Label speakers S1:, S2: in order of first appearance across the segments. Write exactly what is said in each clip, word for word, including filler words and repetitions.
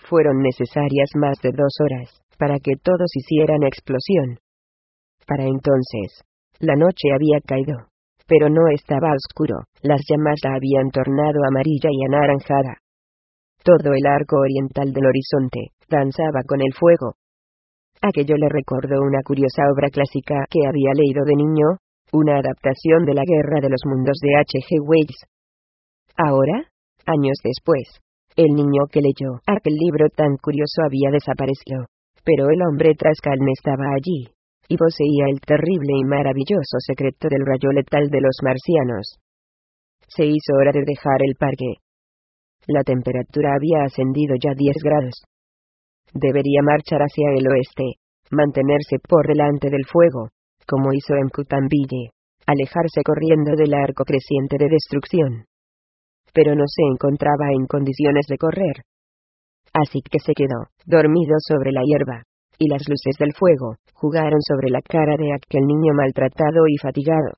S1: Fueron necesarias más de dos horas, para que todos hicieran explosión. Para entonces, la noche había caído. Pero no estaba oscuro, las llamas la habían tornado amarilla y anaranjada. Todo el arco oriental del horizonte danzaba con el fuego. Aquello le recordó una curiosa obra clásica que había leído de niño, una adaptación de La Guerra de los Mundos de H G Wells. Ahora, años después, el niño que leyó aquel libro tan curioso había desaparecido, pero el hombre Trascan estaba allí, y poseía el terrible y maravilloso secreto del rayo letal de los marcianos. Se hizo hora de dejar el parque. La temperatura había ascendido ya diez grados. Debería marchar hacia el oeste, mantenerse por delante del fuego, como hizo en Cutambille, alejarse corriendo del arco creciente de destrucción. Pero no se encontraba en condiciones de correr. Así que se quedó, dormido sobre la hierba, y las luces del fuego jugaron sobre la cara de aquel niño maltratado y fatigado.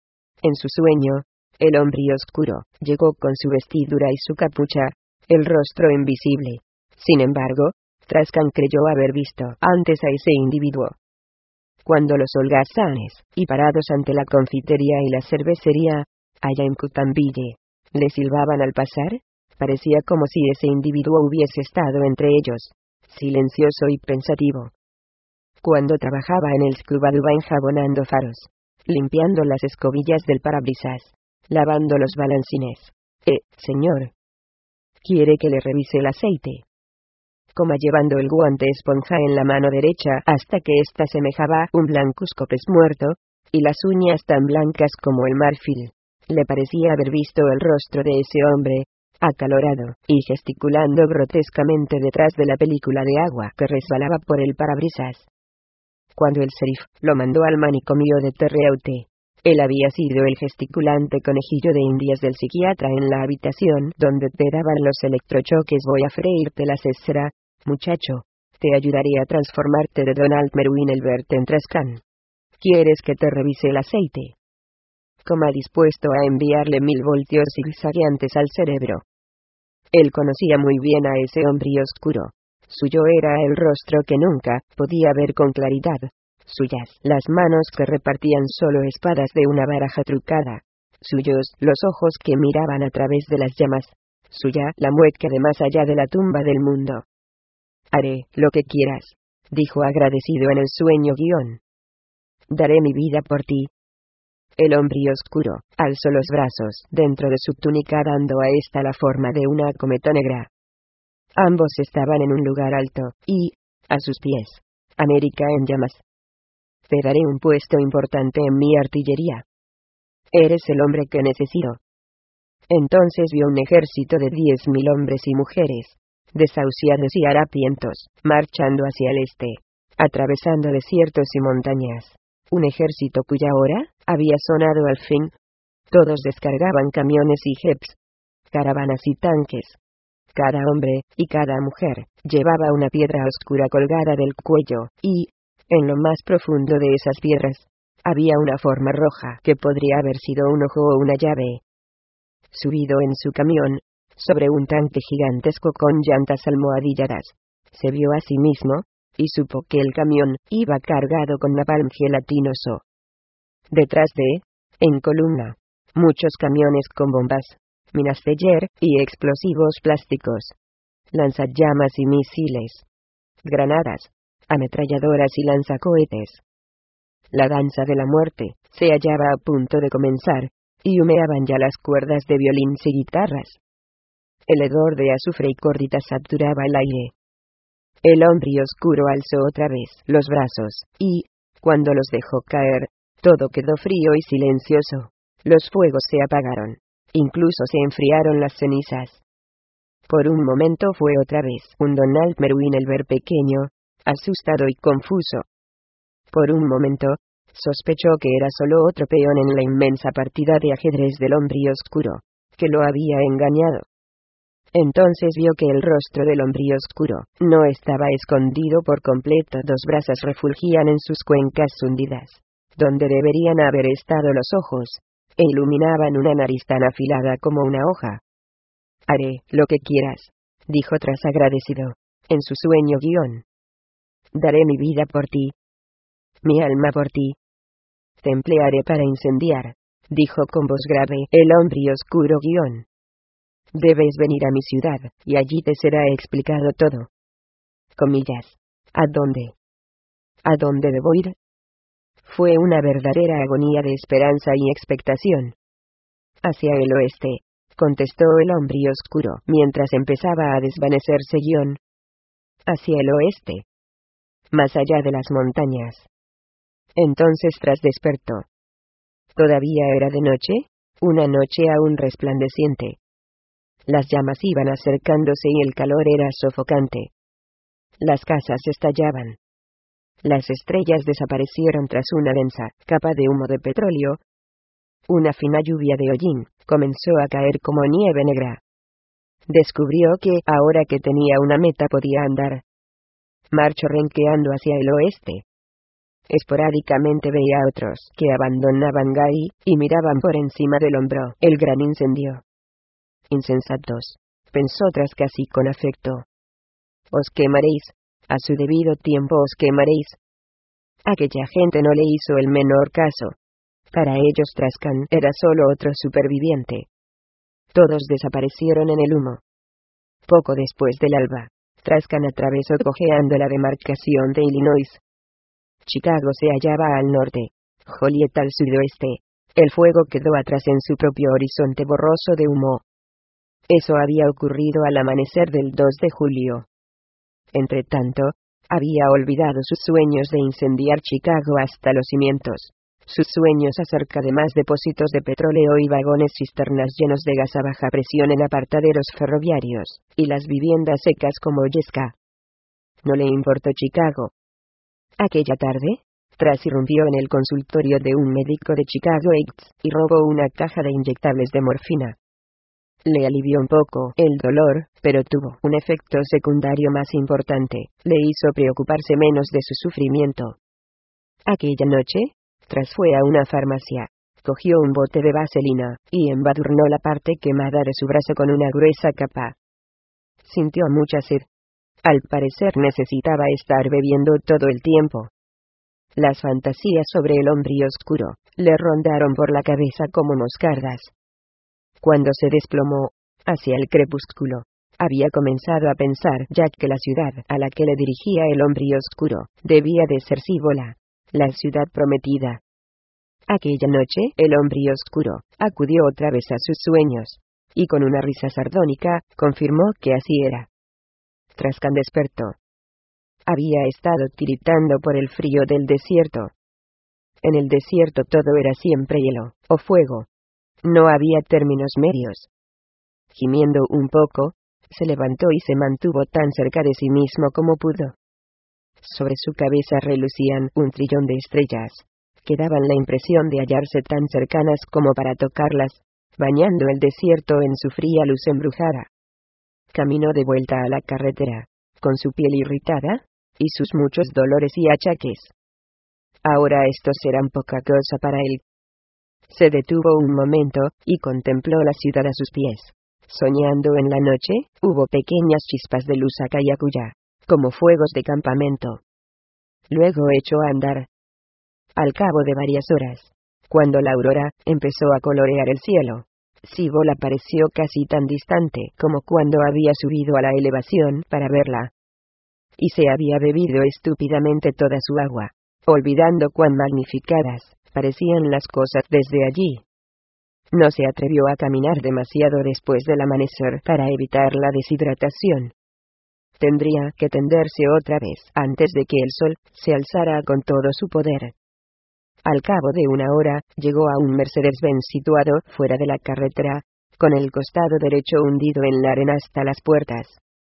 S1: En su sueño, el hombre oscuro llegó con su vestidura y su capucha, el rostro invisible. Sin embargo, Trascan creyó haber visto antes a ese individuo. Cuando los holgazanes, y parados ante la confitería y la cervecería, allá en Cutambille, le silbaban al pasar, parecía como si ese individuo hubiese estado entre ellos, silencioso y pensativo. Cuando trabajaba en el Scubaduba enjabonando faros, limpiando las escobillas del parabrisas, lavando los balancines. Eh, señor. ¿Quiere que le revise el aceite? Coma llevando el guante esponja en la mano derecha hasta que ésta semejaba un blancuzco pez muerto, y las uñas tan blancas como el marfil. Le parecía haber visto el rostro de ese hombre, acalorado, y gesticulando grotescamente detrás de la película de agua que resbalaba por el parabrisas. Cuando el sheriff lo mandó al manicomio de Terreaute, él había sido el gesticulante conejillo de indias del psiquiatra en la habitación donde te daban los electrochoques. Voy a freírte la cesera, muchacho. Te ayudaré a transformarte de Donald Merwin-Elbert en Trascan. ¿Quieres que te revise el aceite? Coma dispuesto a enviarle mil voltios zigzagueantes al cerebro. Él conocía muy bien a ese hombre oscuro. Suyo era el rostro que nunca podía ver con claridad. Suyas las manos que repartían solo espadas de una baraja trucada. Suyos los ojos que miraban a través de las llamas. Suya la mueca de más allá de la tumba del mundo. Haré lo que quieras, dijo agradecido en el sueño guión. Daré mi vida por ti. El hombre oscuro alzó los brazos dentro de su túnica dando a esta la forma de una cometa negra. Ambos estaban en un lugar alto, y, a sus pies, América en llamas. Te daré un puesto importante en mi artillería. Eres el hombre que necesito. Entonces vio un ejército de diez mil hombres y mujeres, desahuciados y harapientos, marchando hacia el este, atravesando desiertos y montañas. Un ejército cuya hora había sonado al fin. Todos descargaban camiones y jeeps, caravanas y tanques. Cada hombre, y cada mujer, llevaba una piedra oscura colgada del cuello, y, en lo más profundo de esas piedras, había una forma roja que podría haber sido un ojo o una llave. Subido en su camión, sobre un tanque gigantesco con llantas almohadilladas, se vio a sí mismo, y supo que el camión iba cargado con napalm gelatinoso. Detrás de, en columna, muchos camiones con bombas, minas de yer y explosivos plásticos, lanzallamas y misiles, granadas, ametralladoras y lanzacohetes. La danza de la muerte se hallaba a punto de comenzar, y humeaban ya las cuerdas de violines y guitarras. El hedor de azufre y córditas saturaba el aire. El hombre oscuro alzó otra vez los brazos, y, cuando los dejó caer, todo quedó frío y silencioso. Los fuegos se apagaron. Incluso se enfriaron las cenizas. Por un momento fue otra vez un Donald Merwin-Elbert pequeño, asustado y confuso. Por un momento, sospechó que era solo otro peón en la inmensa partida de ajedrez del hombre oscuro, que lo había engañado. Entonces vio que el rostro del hombre oscuro no estaba escondido por completo. Dos brasas refulgían en sus cuencas hundidas, donde deberían haber estado los ojos, e iluminaban una nariz tan afilada como una hoja. Haré lo que quieras, dijo tras agradecido. en su sueño guión. Daré mi vida por ti. Mi alma por ti. Te emplearé para incendiar, dijo con voz grave el hombre oscuro guión. Debes venir a mi ciudad, y allí te será explicado todo. Comillas. ¿A dónde? ¿A dónde debo ir? Fue una verdadera agonía de esperanza y expectación. Hacia el oeste, contestó el hombre oscuro, mientras empezaba a desvanecerse guión. Hacia el oeste. Más allá de las montañas. Entonces tras despertó. Todavía era de noche, una noche aún resplandeciente. Las llamas iban acercándose y el calor era sofocante. Las casas estallaban. Las estrellas desaparecieron tras una densa capa de humo de petróleo. Una fina lluvia de hollín comenzó a caer como nieve negra. Descubrió que, ahora que tenía una meta, podía andar. Marchó renqueando hacia el oeste. Esporádicamente veía a otros que abandonaban Gary y miraban por encima del hombro el gran incendio. Insensatos, pensó tras casi con afecto. Os quemaréis, a su debido tiempo os quemaréis. Aquella gente no le hizo el menor caso. Para ellos Trascan era solo otro superviviente. Todos desaparecieron en el humo. Poco después del alba, Trascan atravesó cojeando la demarcación de Illinois. Chicago se hallaba al norte, Joliet al sudoeste. El fuego quedó atrás en su propio horizonte borroso de humo. Eso había ocurrido al amanecer del dos de julio. Entretanto, había olvidado sus sueños de incendiar Chicago hasta los cimientos. Sus sueños acerca de más depósitos de petróleo y vagones cisternas llenos de gas a baja presión en apartaderos ferroviarios, y las viviendas secas como Yesca. No le importó Chicago. Aquella tarde, Tras irrumpió en el consultorio de un médico de Chicago Heights, y robó una caja de inyectables de morfina. Le alivió un poco el dolor, pero tuvo un efecto secundario más importante, le hizo preocuparse menos de su sufrimiento. Aquella noche, Tras fue a una farmacia, cogió un bote de vaselina, y embadurnó la parte quemada de su brazo con una gruesa capa. Sintió mucha sed. Al parecer necesitaba estar bebiendo todo el tiempo. Las fantasías sobre el hombre oscuro le rondaron por la cabeza como moscardas. Cuando se desplomó, hacia el crepúsculo, había comenzado a pensar ya que la ciudad a la que le dirigía el hombre oscuro debía de ser Cibola, la ciudad prometida. Aquella noche el hombre oscuro acudió otra vez a sus sueños, y con una risa sardónica confirmó que así era. Trascan despertó. Había estado tiritando por el frío del desierto. En el desierto todo era siempre hielo, o fuego. No había términos medios. Gimiendo un poco, se levantó y se mantuvo tan cerca de sí mismo como pudo. Sobre su cabeza relucían un trillón de estrellas, que daban la impresión de hallarse tan cercanas como para tocarlas, bañando el desierto en su fría luz embrujada. Caminó de vuelta a la carretera, con su piel irritada, y sus muchos dolores y achaques. Ahora estos eran poca cosa para él. Se detuvo un momento, y contempló la ciudad a sus pies. Soñando en la noche, hubo pequeñas chispas de luz acá y acullá, como fuegos de campamento. Luego echó a andar. Al cabo de varias horas, cuando la aurora empezó a colorear el cielo, Cibola pareció casi tan distante como cuando había subido a la elevación para verla. Y se había bebido estúpidamente toda su agua, olvidando cuán magnificadas parecían las cosas desde allí. No se atrevió a caminar demasiado después del amanecer para evitar la deshidratación. Tendría que tenderse otra vez antes de que el sol se alzara con todo su poder. Al cabo de una hora, llegó a un Mercedes-Benz situado fuera de la carretera, con el costado derecho hundido en la arena hasta las puertas.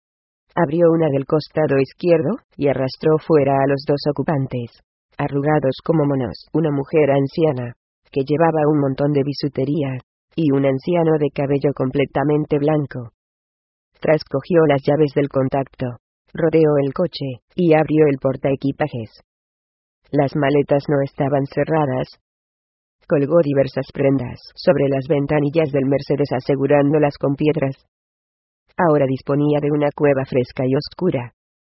S1: Abrió una del costado izquierdo, y arrastró fuera a los dos ocupantes, arrugados como monos, una mujer anciana, que llevaba un montón de bisutería, y un anciano de cabello completamente blanco. Tras cogió las llaves del contacto, rodeó el coche, y abrió el portaequipajes. Las maletas no estaban cerradas. Colgó diversas prendas sobre las ventanillas del Mercedes asegurándolas con piedras. Ahora disponía de una cueva fresca y oscura,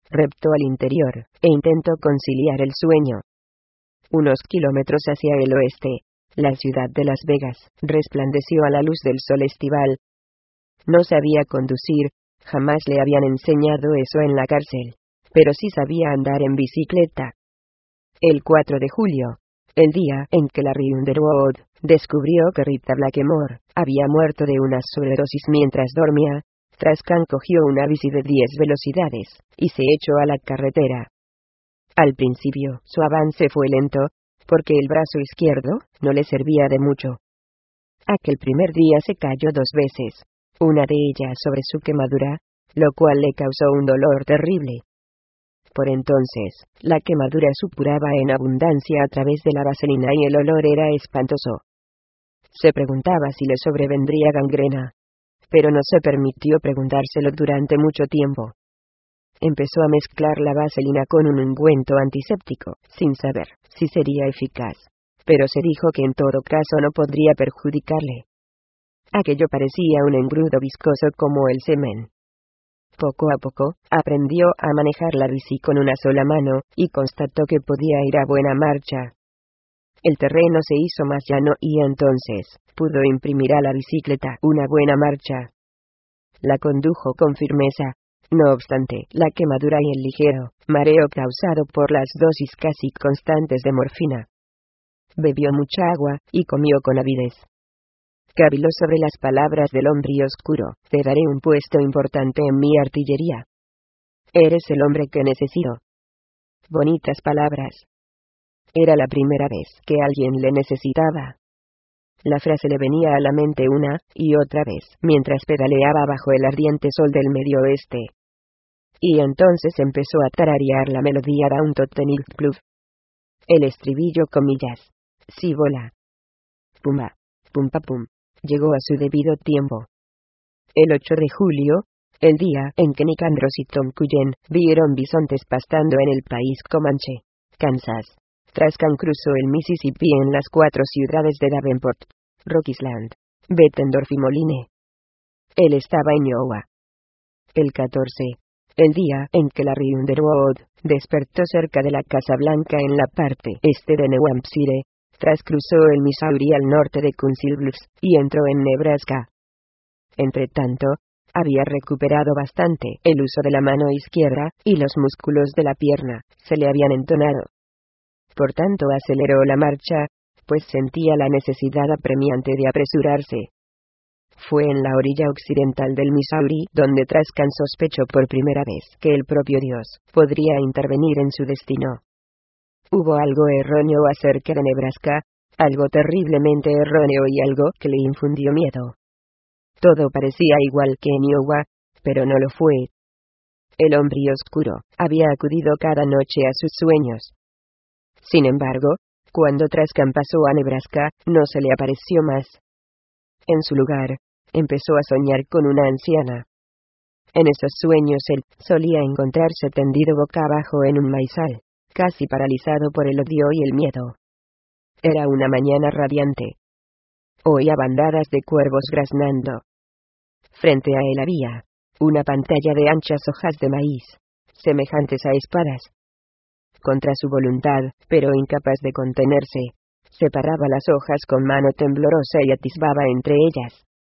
S1: reptó al interior, e intentó conciliar el sueño. Unos kilómetros hacia el oeste, la ciudad de Las Vegas resplandeció a la luz del sol estival. No sabía conducir, jamás le habían enseñado eso en la cárcel, pero sí sabía andar en bicicleta. El cuatro de julio, el día en que Larry Underwood descubrió que Rita Blackmore había muerto de una sobredosis mientras dormía, Trascan cogió una bici de diez velocidades y se echó a la carretera. Al principio, su avance fue lento, porque el brazo izquierdo no le servía de mucho. Aquel primer día se cayó dos veces, una de ellas sobre su quemadura, lo cual le causó un dolor terrible. Por entonces, la quemadura supuraba en abundancia a través de la vaselina y el olor era espantoso. Se preguntaba si le sobrevendría gangrena, pero no se permitió preguntárselo durante mucho tiempo. Empezó a mezclar la vaselina con un ungüento antiséptico, sin saber si sería eficaz, pero se dijo que en todo caso no podría perjudicarle. Aquello parecía un engrudo viscoso como el semen. Poco a poco, aprendió a manejar la bici con una sola mano, y constató que podía ir a buena marcha. El terreno se hizo más llano y entonces, pudo imprimir a la bicicleta una buena marcha. La condujo con firmeza. No obstante, la quemadura y el ligero mareo causado por las dosis casi constantes de morfina. Bebió mucha agua, y comió con avidez. Caviló sobre las palabras del hombre oscuro: te daré un puesto importante en mi artillería. Eres el hombre que necesito. Bonitas palabras. Era la primera vez que alguien le necesitaba. La frase le venía a la mente una y otra vez, mientras pedaleaba bajo el ardiente sol del medio oeste. Y entonces empezó a tararear la melodía Down to the Nightclub. El estribillo comillas. Sí bola. Pumba, pumpa pum. Llegó a su debido tiempo. El ocho de julio, el día en que Nick Andros y Tom Cullen vieron bisontes pastando en el país Comanche, Kansas, Trascan cruzó el Mississippi en las cuatro ciudades de Davenport, Rock Island, Bettendorf y Moline. Él estaba en Iowa. El catorce, el día en que Larry Underwood despertó cerca de la Casa Blanca en la parte este de New Hampshire, tras cruzó el Missouri al norte de Council Bluffs, y entró en Nebraska. Entretanto, había recuperado bastante el uso de la mano izquierda, y los músculos de la pierna se le habían entonado. Por tanto aceleró la marcha, pues sentía la necesidad apremiante de apresurarse. Fue en la orilla occidental del Missouri donde Trascan sospechó por primera vez que el propio Dios podría intervenir en su destino. Hubo algo erróneo acerca de Nebraska, algo terriblemente erróneo y algo que le infundió miedo. Todo parecía igual que en Iowa, pero no lo fue. El hombre oscuro había acudido cada noche a sus sueños. Sin embargo, cuando Trascan pasó a Nebraska, no se le apareció más. En su lugar, empezó a soñar con una anciana. En esos sueños él solía encontrarse tendido boca abajo en un maizal, casi paralizado por el odio y el miedo. Era una mañana radiante. Oía bandadas de cuervos graznando. Frente a él había una pantalla de anchas hojas de maíz, semejantes a espadas. Contra su voluntad, pero incapaz de contenerse, separaba las hojas con mano temblorosa y atisbaba entre ellas.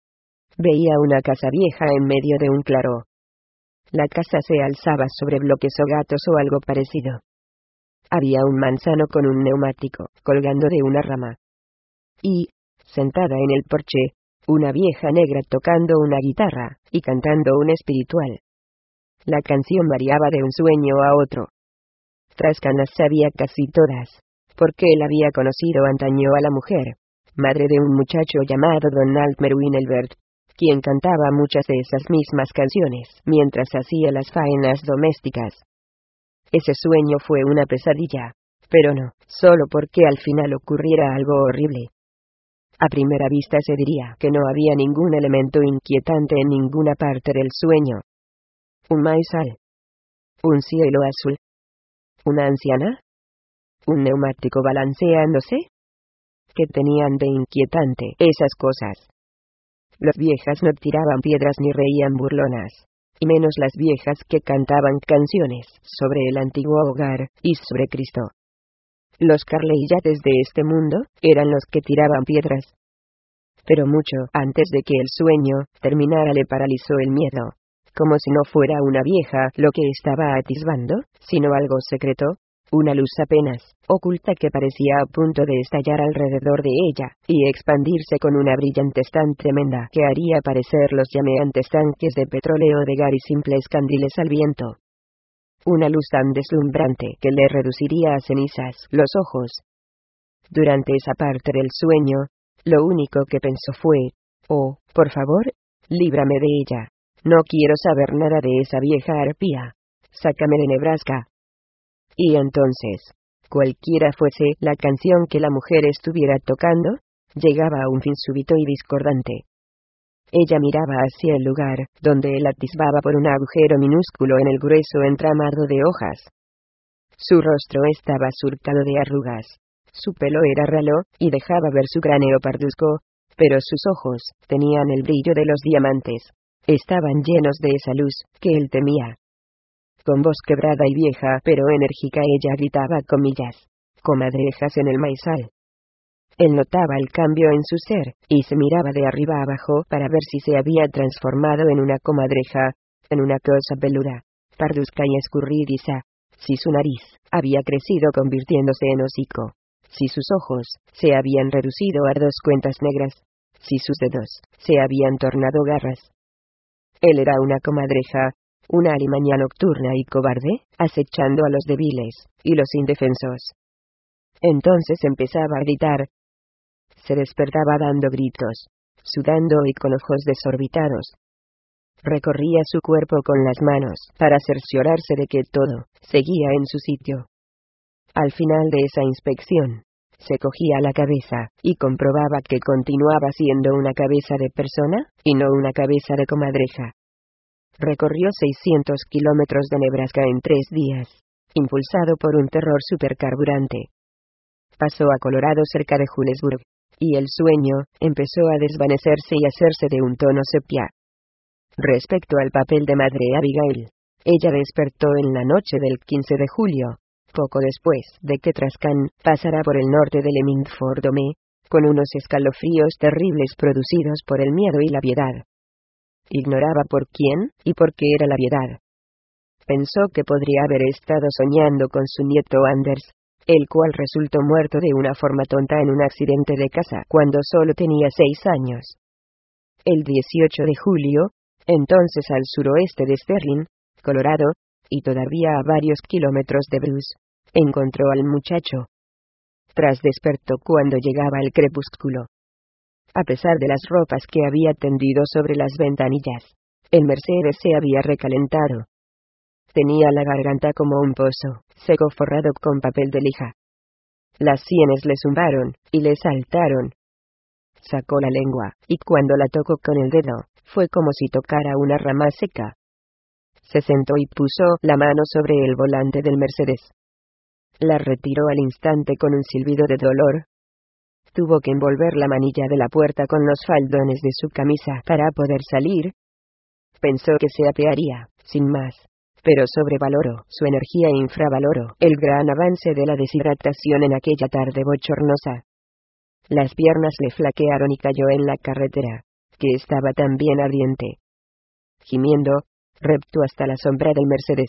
S1: Veía una casa vieja en medio de un claro. La casa se alzaba sobre bloques o gatos o algo parecido. Había un manzano con un neumático, colgando de una rama. Y, sentada en el porche, una vieja negra tocando una guitarra, y cantando un espiritual. La canción variaba de un sueño a otro. Trascan las sabía casi todas, porque él había conocido antaño a la mujer, madre de un muchacho llamado Donald Merwin Elbert, quien cantaba muchas de esas mismas canciones mientras hacía las faenas domésticas. Ese sueño fue una pesadilla, pero no, solo porque al final ocurriera algo horrible. A primera vista se diría que no había ningún elemento inquietante en ninguna parte del sueño. Un maizal. Un cielo azul. ¿Una anciana? ¿Un neumático balanceándose? ¿Qué tenían de inquietante esas cosas? Las viejas no tiraban piedras ni reían burlonas. y menos las viejas que cantaban canciones sobre el antiguo hogar, y sobre Cristo. Los carleillates de este mundo eran los que tiraban piedras. Pero mucho antes de que el sueño terminara le paralizó el miedo, como si no fuera una vieja lo que estaba atisbando, sino algo secreto, una luz apenas oculta que parecía a punto de estallar alrededor de ella, y expandirse con una brillantez tan tremenda que haría parecer los llameantes tanques de petróleo de Gary simples candiles al viento. Una luz tan deslumbrante que le reduciría a cenizas los ojos. Durante esa parte del sueño, lo único que pensó fue: «Oh, por favor, líbrame de ella. No quiero saber nada de esa vieja arpía. Sácame de Nebraska». Y entonces, cualquiera fuese la canción que la mujer estuviera tocando, llegaba a un fin súbito y discordante. Ella miraba hacia el lugar, donde él atisbaba por un agujero minúsculo en el grueso entramado de hojas. Su rostro estaba surcado de arrugas. Su pelo era ralo, y dejaba ver su cráneo parduzco, pero sus ojos tenían el brillo de los diamantes. Estaban llenos de esa luz que él temía. Con voz quebrada y vieja pero enérgica ella gritaba comillas: «Comadrejas en el maizal». Él notaba el cambio en su ser, y se miraba de arriba abajo para ver si se había transformado en una comadreja, en una cosa peluda, parduzca y escurridiza, si su nariz había crecido convirtiéndose en hocico, si sus ojos se habían reducido a dos cuentas negras, si sus dedos se habían tornado garras. Él era una comadreja, una alimaña nocturna y cobarde, acechando a los débiles y los indefensos. Entonces empezaba a gritar. Se despertaba dando gritos, sudando y con ojos desorbitados. Recorría su cuerpo con las manos para cerciorarse de que todo seguía en su sitio. Al final de esa inspección, se cogía la cabeza y comprobaba que continuaba siendo una cabeza de persona, y no una cabeza de comadreja. Recorrió seiscientos kilómetros de Nebraska en tres días, impulsado por un terror supercarburante. Pasó a Colorado cerca de Julesburg, y el sueño empezó a desvanecerse y hacerse de un tono sepia. Respecto al papel de madre Abigail, ella despertó en la noche del quince de julio, poco después de que Trascan pasara por el norte de Lemingford-Dome, con unos escalofríos terribles producidos por el miedo y la piedad. Ignoraba por quién y por qué era la piedad. Pensó que podría haber estado soñando con su nieto Anders, el cual resultó muerto de una forma tonta en un accidente de casa cuando solo tenía seis años. El dieciocho de julio, entonces al suroeste de Sterling, Colorado, y todavía a varios kilómetros de Bruce, encontró al muchacho. Tras despertó cuando llegaba el crepúsculo. A pesar de las ropas que había tendido sobre las ventanillas, el Mercedes se había recalentado. Tenía la garganta como un pozo, seco forrado con papel de lija. Las sienes le zumbaron, y le saltaron. Sacó la lengua, y cuando la tocó con el dedo, fue como si tocara una rama seca. Se sentó y puso la mano sobre el volante del Mercedes. La retiró al instante con un silbido de dolor. Tuvo que envolver la manilla de la puerta con los faldones de su camisa para poder salir. Pensó que se apearía, sin más. Pero sobrevaloró su energía e infravaloró el gran avance de la deshidratación en aquella tarde bochornosa. Las piernas le flaquearon y cayó en la carretera, que estaba también ardiente. Gimiendo, reptó hasta la sombra del Mercedes.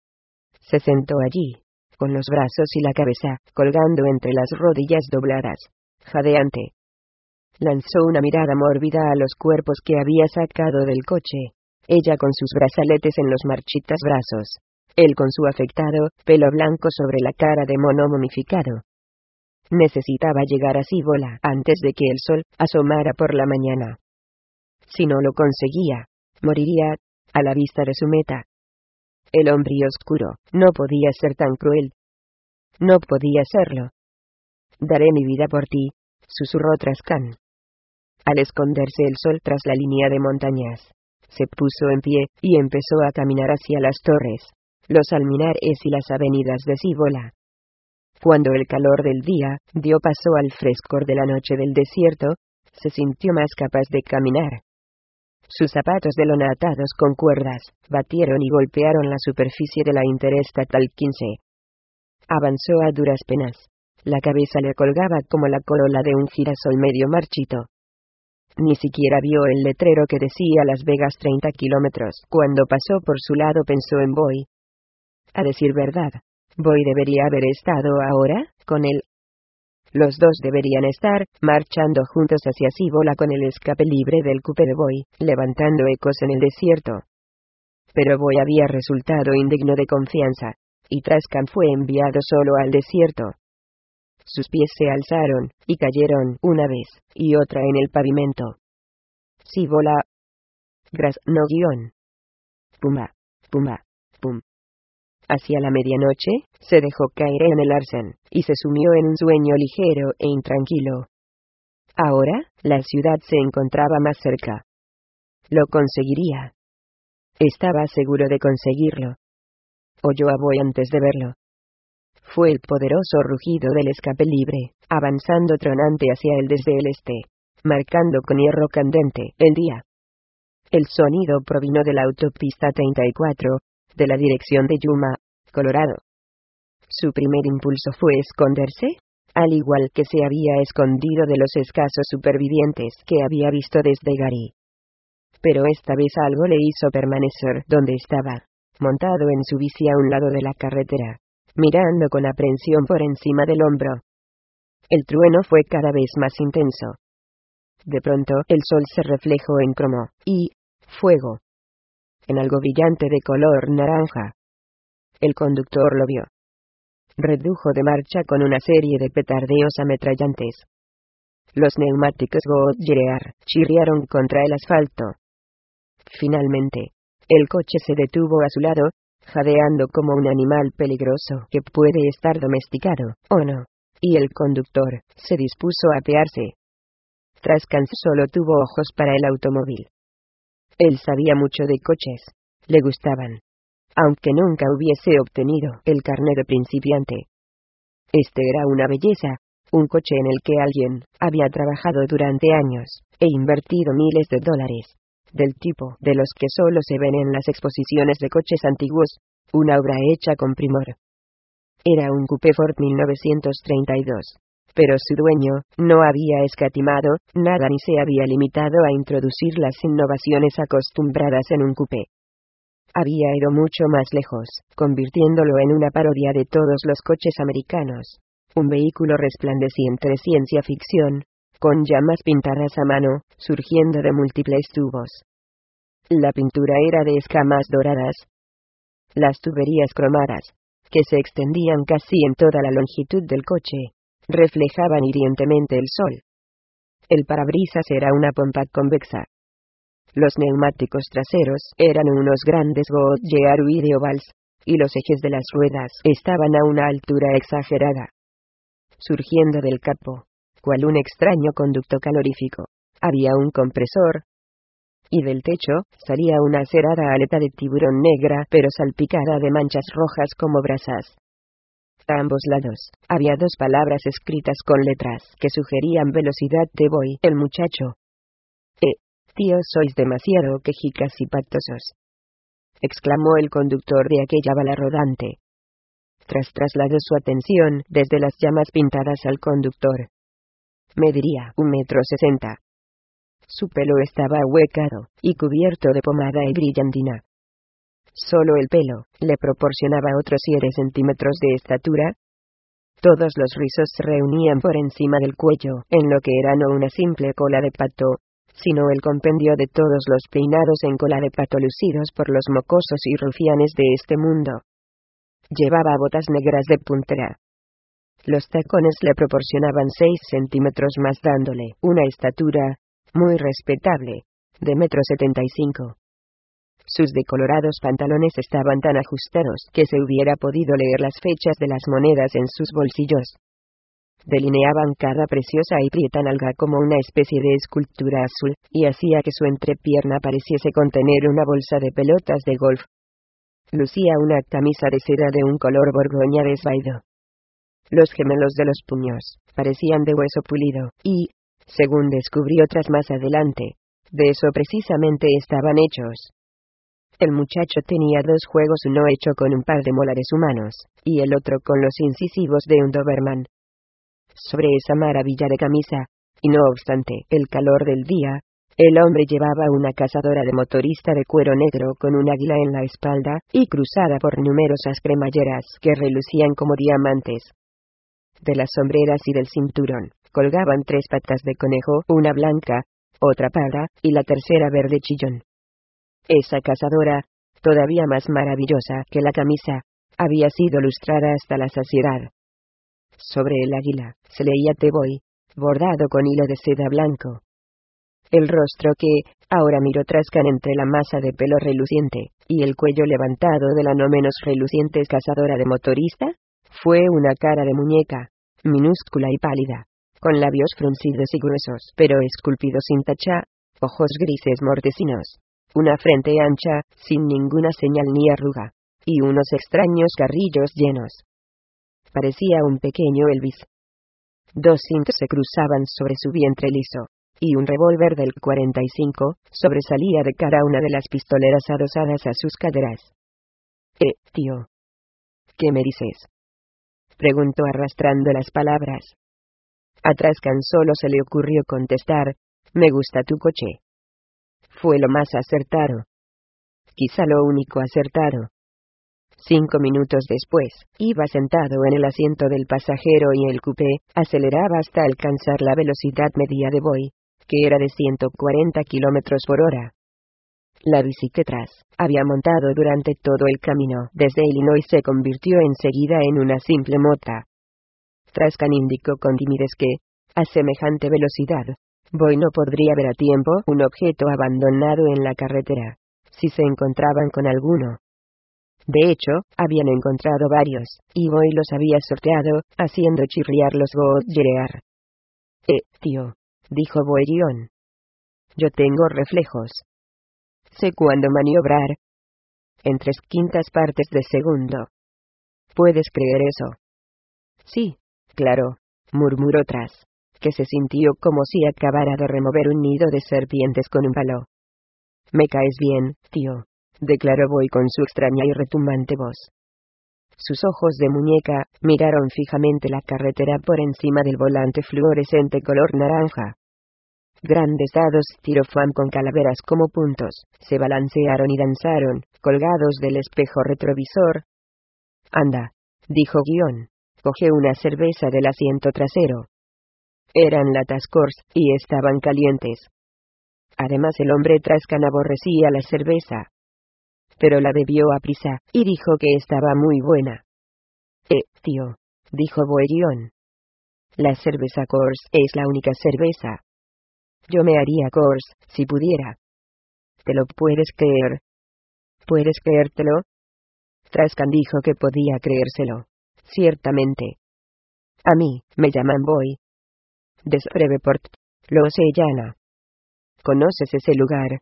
S1: Se sentó allí, con los brazos y la cabeza colgando entre las rodillas dobladas, jadeante. Lanzó una mirada mórbida a los cuerpos que había sacado del coche. Ella con sus brazaletes en los marchitas brazos, él con su afectado pelo blanco sobre la cara de mono momificado. Necesitaba llegar a Cibola antes de que el sol asomara por la mañana. Si no lo conseguía, moriría a la vista de su meta. El hombre oscuro no podía ser tan cruel. No podía serlo. Daré mi vida por ti, susurró Trascan. Al esconderse el sol tras la línea de montañas, se puso en pie y empezó a caminar hacia las torres, los alminares y las avenidas de Cibola. Cuando el calor del día dio paso al frescor de la noche del desierto, se sintió más capaz de caminar. Sus zapatos de lona atados con cuerdas, batieron y golpearon la superficie de la Interestatal quince. Avanzó a duras penas. La cabeza le colgaba como la corola de un girasol medio marchito. Ni siquiera vio el letrero que decía Las Vegas treinta kilómetros. Cuando pasó por su lado pensó en Boy. A decir verdad, Boy debería haber estado ahora con él. Los dos deberían estar marchando juntos hacia Cibola con el escape libre del coupé de Boy, levantando ecos en el desierto. Pero Boy había resultado indigno de confianza, y Trascan fue enviado solo al desierto. Sus pies se alzaron, y cayeron una vez, y otra en el pavimento. Cibola. Gras, no guión. Pumba, pumba, pum. Hacia la medianoche, se dejó caer en el arcén, y se sumió en un sueño ligero e intranquilo. Ahora, la ciudad se encontraba más cerca. Lo conseguiría. Estaba seguro de conseguirlo. Oyó a Boy antes de verlo. Fue el poderoso rugido del escape libre, avanzando tronante hacia él desde el este, marcando con hierro candente el día. El sonido provino de la autopista treinta y cuatro, de la dirección de Yuma, Colorado. Su primer impulso fue esconderse, al igual que se había escondido de los escasos supervivientes que había visto desde Gary. Pero esta vez algo le hizo permanecer donde estaba, montado en su bici a un lado de la carretera, mirando con aprensión por encima del hombro. El trueno fue cada vez más intenso. De pronto, el sol se reflejó en cromo, y fuego, en algo brillante de color naranja. El conductor lo vio. Redujo de marcha con una serie de petardeos ametrallantes. Los neumáticos Goodyear chirriaron contra el asfalto. Finalmente, el coche se detuvo a su lado, jadeando como un animal peligroso que puede estar domesticado, o no, y el conductor se dispuso a apearse. Trascan solo tuvo ojos para el automóvil. Él sabía mucho de coches, le gustaban, aunque nunca hubiese obtenido el carnet de principiante. Este era una belleza, un coche en el que alguien había trabajado durante años, e invertido miles de dólares, del tipo de los que solo se ven en las exposiciones de coches antiguos, una obra hecha con primor. Era un coupé Ford mil novecientos treinta y dos, pero su dueño no había escatimado nada ni se había limitado a introducir las innovaciones acostumbradas en un coupé. Había ido mucho más lejos, convirtiéndolo en una parodia de todos los coches americanos, un vehículo resplandeciente de ciencia ficción, con llamas pintadas a mano, surgiendo de múltiples tubos. La pintura era de escamas doradas. Las tuberías cromadas, que se extendían casi en toda la longitud del coche, reflejaban hirientemente el sol. El parabrisas era una pompa convexa. Los neumáticos traseros eran unos grandes Goodyear Video Ovals, y los ejes de las ruedas estaban a una altura exagerada. Surgiendo del capó, cual un extraño conducto calorífico, había un compresor, y del techo salía una acerada aleta de tiburón negra pero salpicada de manchas rojas como brasas. A ambos lados, había dos palabras escritas con letras que sugerían velocidad de Boy, el muchacho. «Eh, tío, sois demasiado quejicas y pactosos», exclamó el conductor de aquella bala rodante. Tras trasladó su atención desde las llamas pintadas al conductor. Mediría un metro sesenta. Su pelo estaba ahuecado, y cubierto de pomada y brillantina. Solo el pelo le proporcionaba otros siete centímetros de estatura. Todos los rizos se reunían por encima del cuello, en lo que era no una simple cola de pato, sino el compendio de todos los peinados en cola de pato lucidos por los mocosos y rufianes de este mundo. Llevaba botas negras de puntera. Los tacones le proporcionaban seis centímetros más, dándole una estatura muy respetable, de metro setenta y cinco. Sus decolorados pantalones estaban tan ajustados que se hubiera podido leer las fechas de las monedas en sus bolsillos. Delineaban cada preciosa y prieta nalga como una especie de escultura azul, y hacía que su entrepierna pareciese contener una bolsa de pelotas de golf. Lucía una camisa de seda de un color borgoña desvaído. Los gemelos de los puños parecían de hueso pulido, y, según descubrió tras más adelante, De eso precisamente estaban hechos. El muchacho tenía dos juegos, uno hecho con un par de molares humanos, y el otro con los incisivos de un Doberman. Sobre esa maravilla de camisa, y no obstante el calor del día, el hombre llevaba una cazadora de motorista de cuero negro con un águila en la espalda, y cruzada por numerosas cremalleras que relucían como diamantes. De las sombreras y del cinturón, colgaban tres patas de conejo, una blanca, otra parda, y la tercera verde chillón. Esa cazadora, todavía más maravillosa que la camisa, había sido lustrada hasta la saciedad. Sobre el águila, se leía Te voy, bordado con hilo de seda blanco. El rostro que, ahora miró Trascan entre la masa de pelo reluciente, y el cuello levantado de la no menos reluciente cazadora de motorista, fue una cara de muñeca, minúscula y pálida, con labios fruncidos y gruesos pero esculpidos sin tacha, ojos grises mortecinos, una frente ancha, sin ninguna señal ni arruga, y unos extraños carrillos llenos. Parecía un pequeño Elvis. Dos cintos se cruzaban sobre su vientre liso, y un revólver del cuarenta y cinco sobresalía de cara a una de las pistoleras adosadas a sus caderas. «Eh, tío. ¿Qué me dices?», preguntó arrastrando las palabras. A Trascan solo se le ocurrió contestar: «Me gusta tu coche». Fue lo más acertado. Quizá lo único acertado. Cinco minutos después, iba sentado en el asiento del pasajero y el coupé aceleraba hasta alcanzar la velocidad media de Boy, que era de ciento cuarenta kilómetros por hora. La bici que Tras había montado durante todo el camino desde Illinois se convirtió enseguida en una simple mota. Trascan indicó con timidez que, a semejante velocidad, Boy no podría ver a tiempo un objeto abandonado en la carretera, si se encontraban con alguno. De hecho, habían encontrado varios, y Boy los había sorteado, haciendo chirriar los Goodyear. «Eh, tío», dijo Boyrión. «Yo tengo reflejos. Sé cuándo maniobrar. En tres quintas partes de segundo. ¿Puedes creer eso?». «Sí, claro», murmuró Tras, que se sintió como si acabara de remover un nido de serpientes con un palo. «Me caes bien, tío», declaró Boy con su extraña y retumbante voz. Sus ojos de muñeca miraron fijamente la carretera por encima del volante fluorescente color naranja. Grandes dados tirofán con calaveras como puntos se balancearon y danzaron, colgados del espejo retrovisor. «Anda», dijo Guión, «coge una cerveza del asiento trasero». Eran latas Coors, y estaban calientes. Además el hombre Trascan aborrecía la cerveza. Pero la bebió a prisa, y dijo que estaba muy buena. «Eh, tío», dijo Boyrión. «La cerveza Coors es la única cerveza. Yo me haría Coors, si pudiera». «¿Te lo puedes creer?». «¿Puedes creértelo?». Trascan dijo que podía creérselo. «Ciertamente. A mí, me llaman Boy. De Shreveport. Lo sé, Yana. ¿Conoces ese lugar?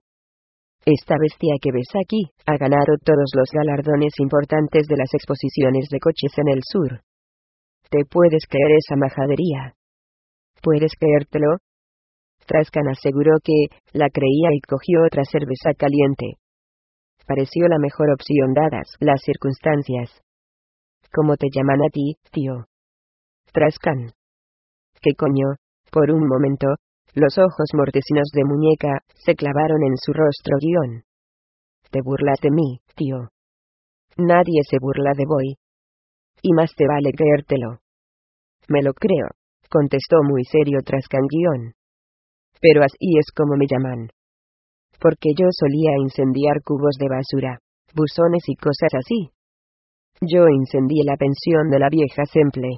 S1: Esta bestia que ves aquí, ha ganado todos los galardones importantes de las exposiciones de coches en el sur. ¿Te puedes creer esa majadería? ¿Puedes creértelo?». Trascan aseguró que la creía y cogió otra cerveza caliente. Pareció la mejor opción dadas las circunstancias. «¿Cómo te llaman a ti, tío?». «Trascan». «¿Qué coño?». Por un momento, los ojos mortecinos de muñeca se clavaron en su rostro. Guión. «Te burlas de mí, tío». «Nadie se burla de Boy. Y más te vale creértelo». «Me lo creo», contestó muy serio Trascan. Guión. «Pero así es como me llaman. Porque yo solía incendiar cubos de basura, buzones y cosas así. Yo incendié la pensión de la vieja Semple.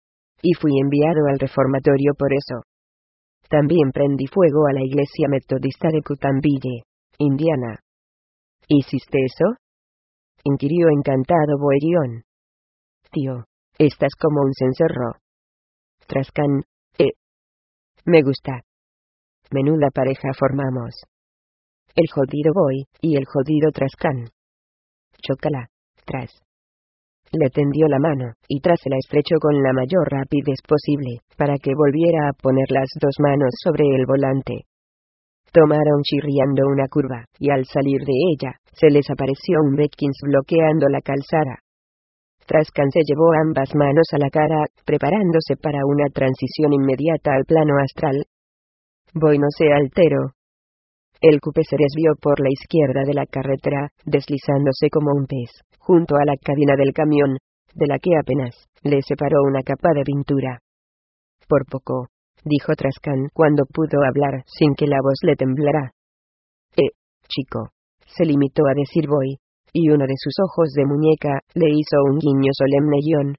S1: Y fui enviado al reformatorio por eso. También prendí fuego a la iglesia metodista de Cutamville, Indiana». «¿Hiciste eso?», inquirió encantado Boyrión. «Tío, estás como un cencerro». Trascan. «Eh. Me gusta. Menuda pareja formamos. El jodido Boy, y el jodido Trascan». «Chócala, Tras». Le tendió la mano, y Tras se la estrechó con la mayor rapidez posible, para que volviera a poner las dos manos sobre el volante. Tomaron chirriando una curva, y al salir de ella, se les apareció un Beckins bloqueando la calzada. Trascan se llevó ambas manos a la cara, preparándose para una transición inmediata al plano astral. Boy no se alteró. El coupé se desvió por la izquierda de la carretera, deslizándose como un pez, junto a la cabina del camión, de la que apenas le separó una capa de pintura. Por poco, dijo Trascan cuando pudo hablar sin que la voz le temblara. Eh, chico, se limitó a decir Boy, y uno de sus ojos de muñeca le hizo un guiño solemne John.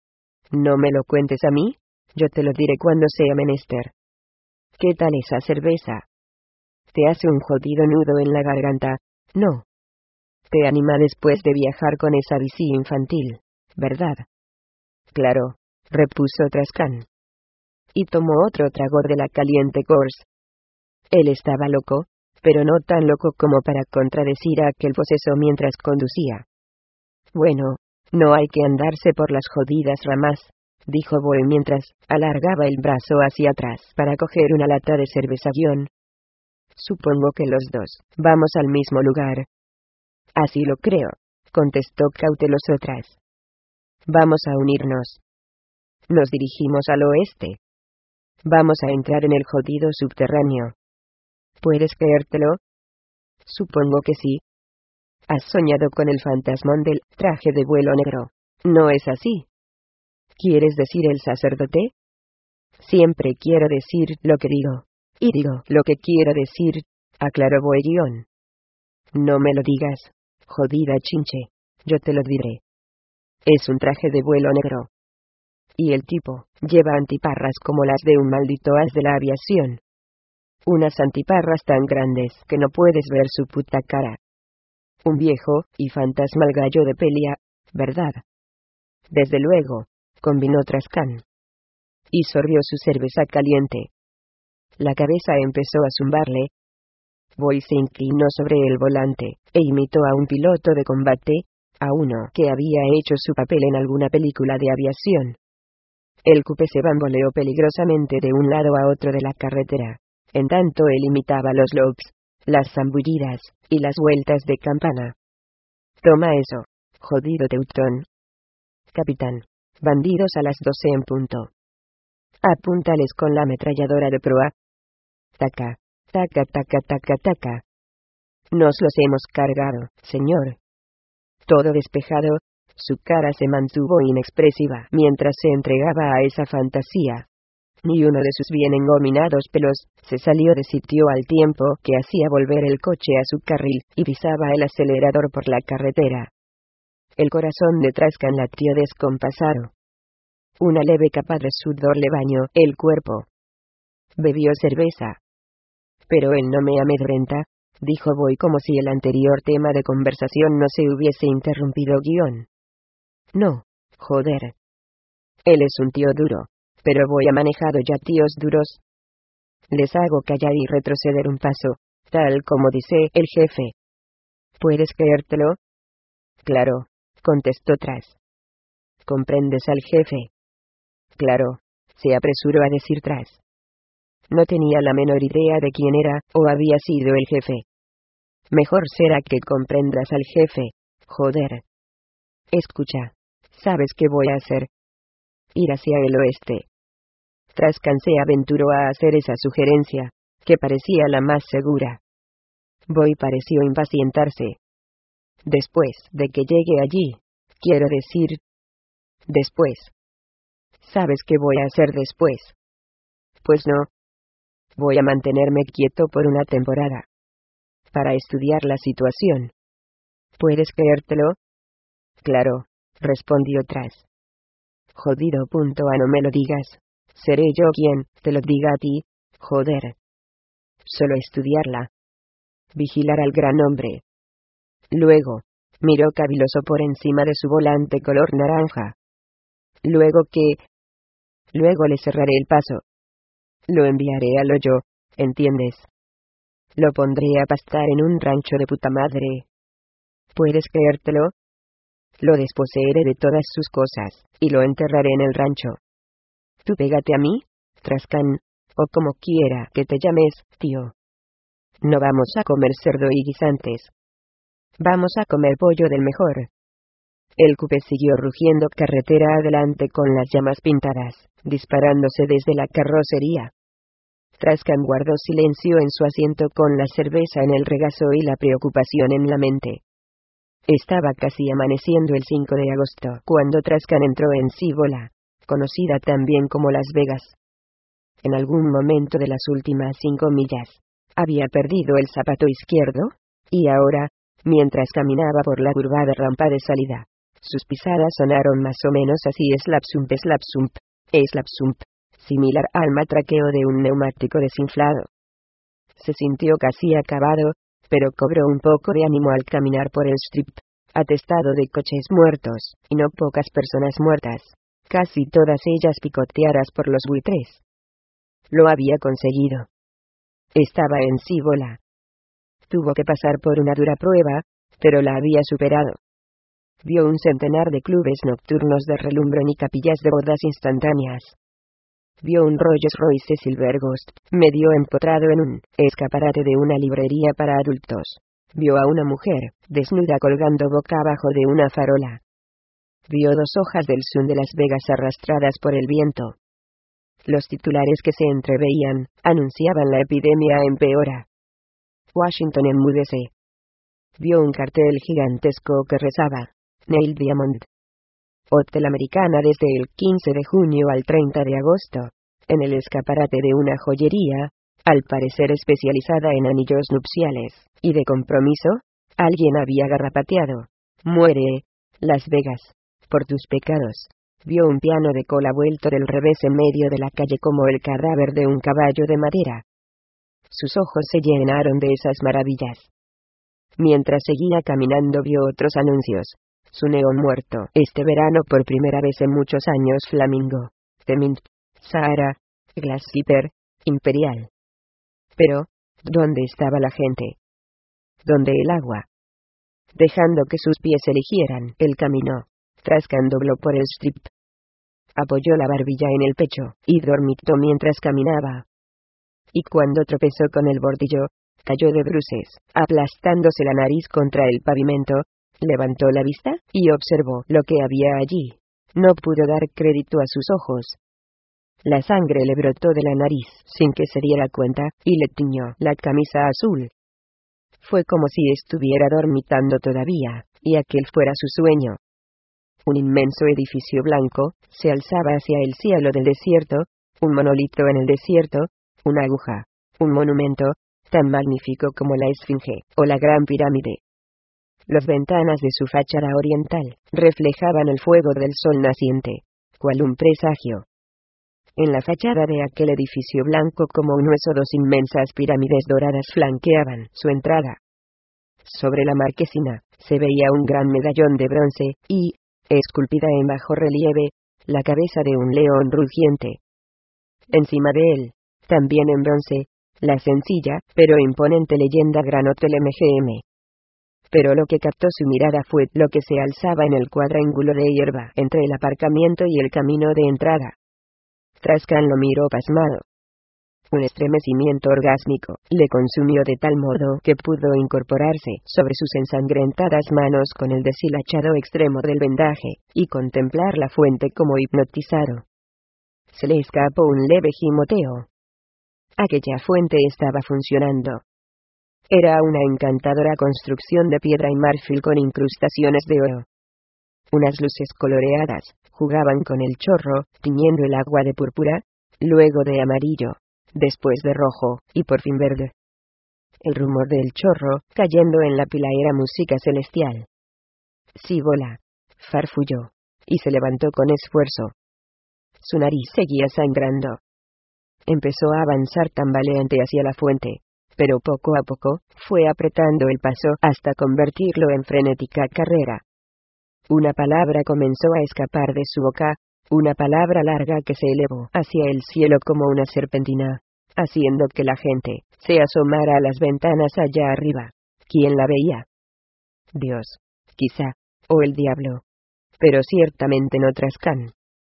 S1: No me lo cuentes a mí, yo te lo diré cuando sea menester. ¿Qué tal esa cerveza? Te hace un jodido nudo en la garganta, ¿no? Te anima después de viajar con esa bici infantil, ¿verdad? Claro, repuso Trascan. Y tomó otro trago de la caliente Coors. Él estaba loco, pero no tan loco como para contradecir a aquel poseso mientras conducía. Bueno, no hay que andarse por las jodidas ramas, dijo Boy mientras alargaba el brazo hacia atrás para coger una lata de cerveza guión. Supongo que los dos vamos al mismo lugar. Así lo creo, contestó cauteloso Tras. Vamos a unirnos. Nos dirigimos al oeste. Vamos a entrar en el jodido subterráneo. ¿Puedes creértelo? Supongo que sí. Has soñado con el fantasmón del traje de vuelo negro, ¿no es así? ¿Quieres decir el sacerdote? Siempre quiero decir lo que digo, y digo lo que quiero decir, aclaró Boeguión. No me lo digas, jodida chinche, yo te lo diré. Es un traje de vuelo negro. Y el tipo lleva antiparras como las de un maldito as de la aviación. Unas antiparras tan grandes que no puedes ver su puta cara. Un viejo y fantasmal gallo de pelea, ¿verdad? Desde luego, combinó Trascan. Y sorbió su cerveza caliente. La cabeza empezó a zumbarle. Boy se inclinó sobre el volante, e imitó a un piloto de combate, a uno que había hecho su papel en alguna película de aviación. El coupé se bamboleó peligrosamente de un lado a otro de la carretera, en tanto él imitaba los loops, las zambullidas, y las vueltas de campana. Toma eso, jodido teutón. Capitán, bandidos a las doce en punto. Apúntales con la ametralladora de proa. Taca, taca, taca, taca, taca. Nos los hemos cargado, señor. Todo despejado, su cara se mantuvo inexpresiva mientras se entregaba a esa fantasía. Ni uno de sus bien engominados pelos se salió de sitio al tiempo que hacía volver el coche a su carril y pisaba el acelerador por la carretera. El corazón de Trascan latió descompasado. Una leve capa de sudor le bañó el cuerpo. Bebió cerveza. Pero él no me amedrenta, dijo Boy como si el anterior tema de conversación no se hubiese interrumpido guión. No, joder. Él es un tío duro, pero Boy ha manejado ya tíos duros. Les hago callar y retroceder un paso, tal como dice el jefe. ¿Puedes creértelo? Claro, contestó Tras. ¿Comprendes al jefe? Claro, se apresuró a decir Tras. No tenía la menor idea de quién era o había sido el jefe. Mejor será que comprendas al jefe, joder. Escucha, ¿sabes qué voy a hacer? Ir hacia el oeste. Trascan se aventuró a hacer esa sugerencia, que parecía la más segura. Boy pareció impacientarse. Después de que llegue allí, quiero decir... Después. ¿Sabes qué voy a hacer después? Pues no. Voy a mantenerme quieto por una temporada. Para estudiar la situación. ¿Puedes creértelo? Claro, respondió Tras. Jodido punto a no me lo digas. Seré yo quien te lo diga a ti, joder. Solo estudiarla. Vigilar al gran hombre. Luego, miró caviloso por encima de su volante color naranja. Luego que... Luego le cerraré el paso. Lo enviaré al hoyo, ¿entiendes? Lo pondré a pastar en un rancho de puta madre. ¿Puedes creértelo? Lo desposeeré de todas sus cosas, y lo enterraré en el rancho. Tú pégate a mí, Trascan, o como quiera que te llames, tío. No vamos a comer cerdo y guisantes. Vamos a comer pollo del mejor. El coupé siguió rugiendo carretera adelante con las llamas pintadas, disparándose desde la carrocería. Trascan guardó silencio en su asiento con la cerveza en el regazo y la preocupación en la mente. Estaba casi amaneciendo el cinco de agosto cuando Trascan entró en Cibola, conocida también como Las Vegas. En algún momento de las últimas cinco millas, había perdido el zapato izquierdo, y ahora, mientras caminaba por la curvada rampa de salida, sus pisadas sonaron más o menos así: slapsump, slapsump, slapsump, similar al matraqueo de un neumático desinflado. Se sintió casi acabado, pero cobró un poco de ánimo al caminar por el strip, atestado de coches muertos, y no pocas personas muertas, casi todas ellas picoteadas por los buitres. Lo había conseguido. Estaba en Cibola. Tuvo que pasar por una dura prueba, pero la había superado. Vio un centenar de clubes nocturnos de relumbran y capillas de bodas instantáneas. Vio un Rolls Royce Silver Ghost, medio empotrado en un escaparate de una librería para adultos. Vio a una mujer, desnuda colgando boca abajo de una farola. Vio dos hojas del Sun de Las Vegas arrastradas por el viento. Los titulares que se entreveían, anunciaban: la epidemia empeora. Washington enmudece. Vio un cartel gigantesco que rezaba: Neil Diamond. Hotel Americana desde el quince de junio al treinta de agosto, en el escaparate de una joyería, al parecer especializada en anillos nupciales, y de compromiso, alguien había garrapateado: muere, Las Vegas, por tus pecados. Vio un piano de cola vuelto del revés en medio de la calle como el cadáver de un caballo de madera. Sus ojos se llenaron de esas maravillas. Mientras seguía caminando vio otros anuncios. Su neón muerto, este verano por primera vez en muchos años: Flamingo, The Mint, Sahara, Glass Slipper, Imperial. Pero, ¿dónde estaba la gente? ¿Dónde el agua? Dejando que sus pies eligieran el camino, Trascan dobló por el strip. Apoyó la barbilla en el pecho, y dormitó mientras caminaba. Y cuando tropezó con el bordillo, cayó de bruces, aplastándose la nariz contra el pavimento. Levantó la vista, y observó lo que había allí. No pudo dar crédito a sus ojos. La sangre le brotó de la nariz, sin que se diera cuenta, y le tiñó la camisa azul. Fue como si estuviera dormitando todavía, y aquel fuera su sueño. Un inmenso edificio blanco, se alzaba hacia el cielo del desierto, un monolito en el desierto, una aguja, un monumento, tan magnífico como la Esfinge, o la Gran Pirámide. Las ventanas de su fachada oriental reflejaban el fuego del sol naciente, cual un presagio. En la fachada de aquel edificio blanco como un hueso dos inmensas pirámides doradas flanqueaban su entrada. Sobre la marquesina, se veía un gran medallón de bronce, y, esculpida en bajo relieve, la cabeza de un león rugiente. Encima de él, también en bronce, la sencilla, pero imponente leyenda Gran Hotel M G M. Pero lo que captó su mirada fue lo que se alzaba en el cuadrángulo de hierba entre el aparcamiento y el camino de entrada. Trascan lo miró pasmado. Un estremecimiento orgásmico le consumió de tal modo que pudo incorporarse sobre sus ensangrentadas manos con el deshilachado extremo del vendaje, y contemplar la fuente como hipnotizado. Se le escapó un leve gimoteo. Aquella fuente estaba funcionando. Era una encantadora construcción de piedra y marfil con incrustaciones de oro. Unas luces coloreadas jugaban con el chorro, tiñendo el agua de púrpura, luego de amarillo, después de rojo, y por fin verde. El rumor del chorro, cayendo en la pila, era música celestial. Cibola, farfulló, y se levantó con esfuerzo. Su nariz seguía sangrando. Empezó a avanzar tambaleante hacia la fuente, pero poco a poco, fue apretando el paso hasta convertirlo en frenética carrera. Una palabra comenzó a escapar de su boca, una palabra larga que se elevó hacia el cielo como una serpentina, haciendo que la gente se asomara a las ventanas allá arriba. ¿Quién la veía? Dios, quizá, o el diablo. Pero ciertamente no Trascan.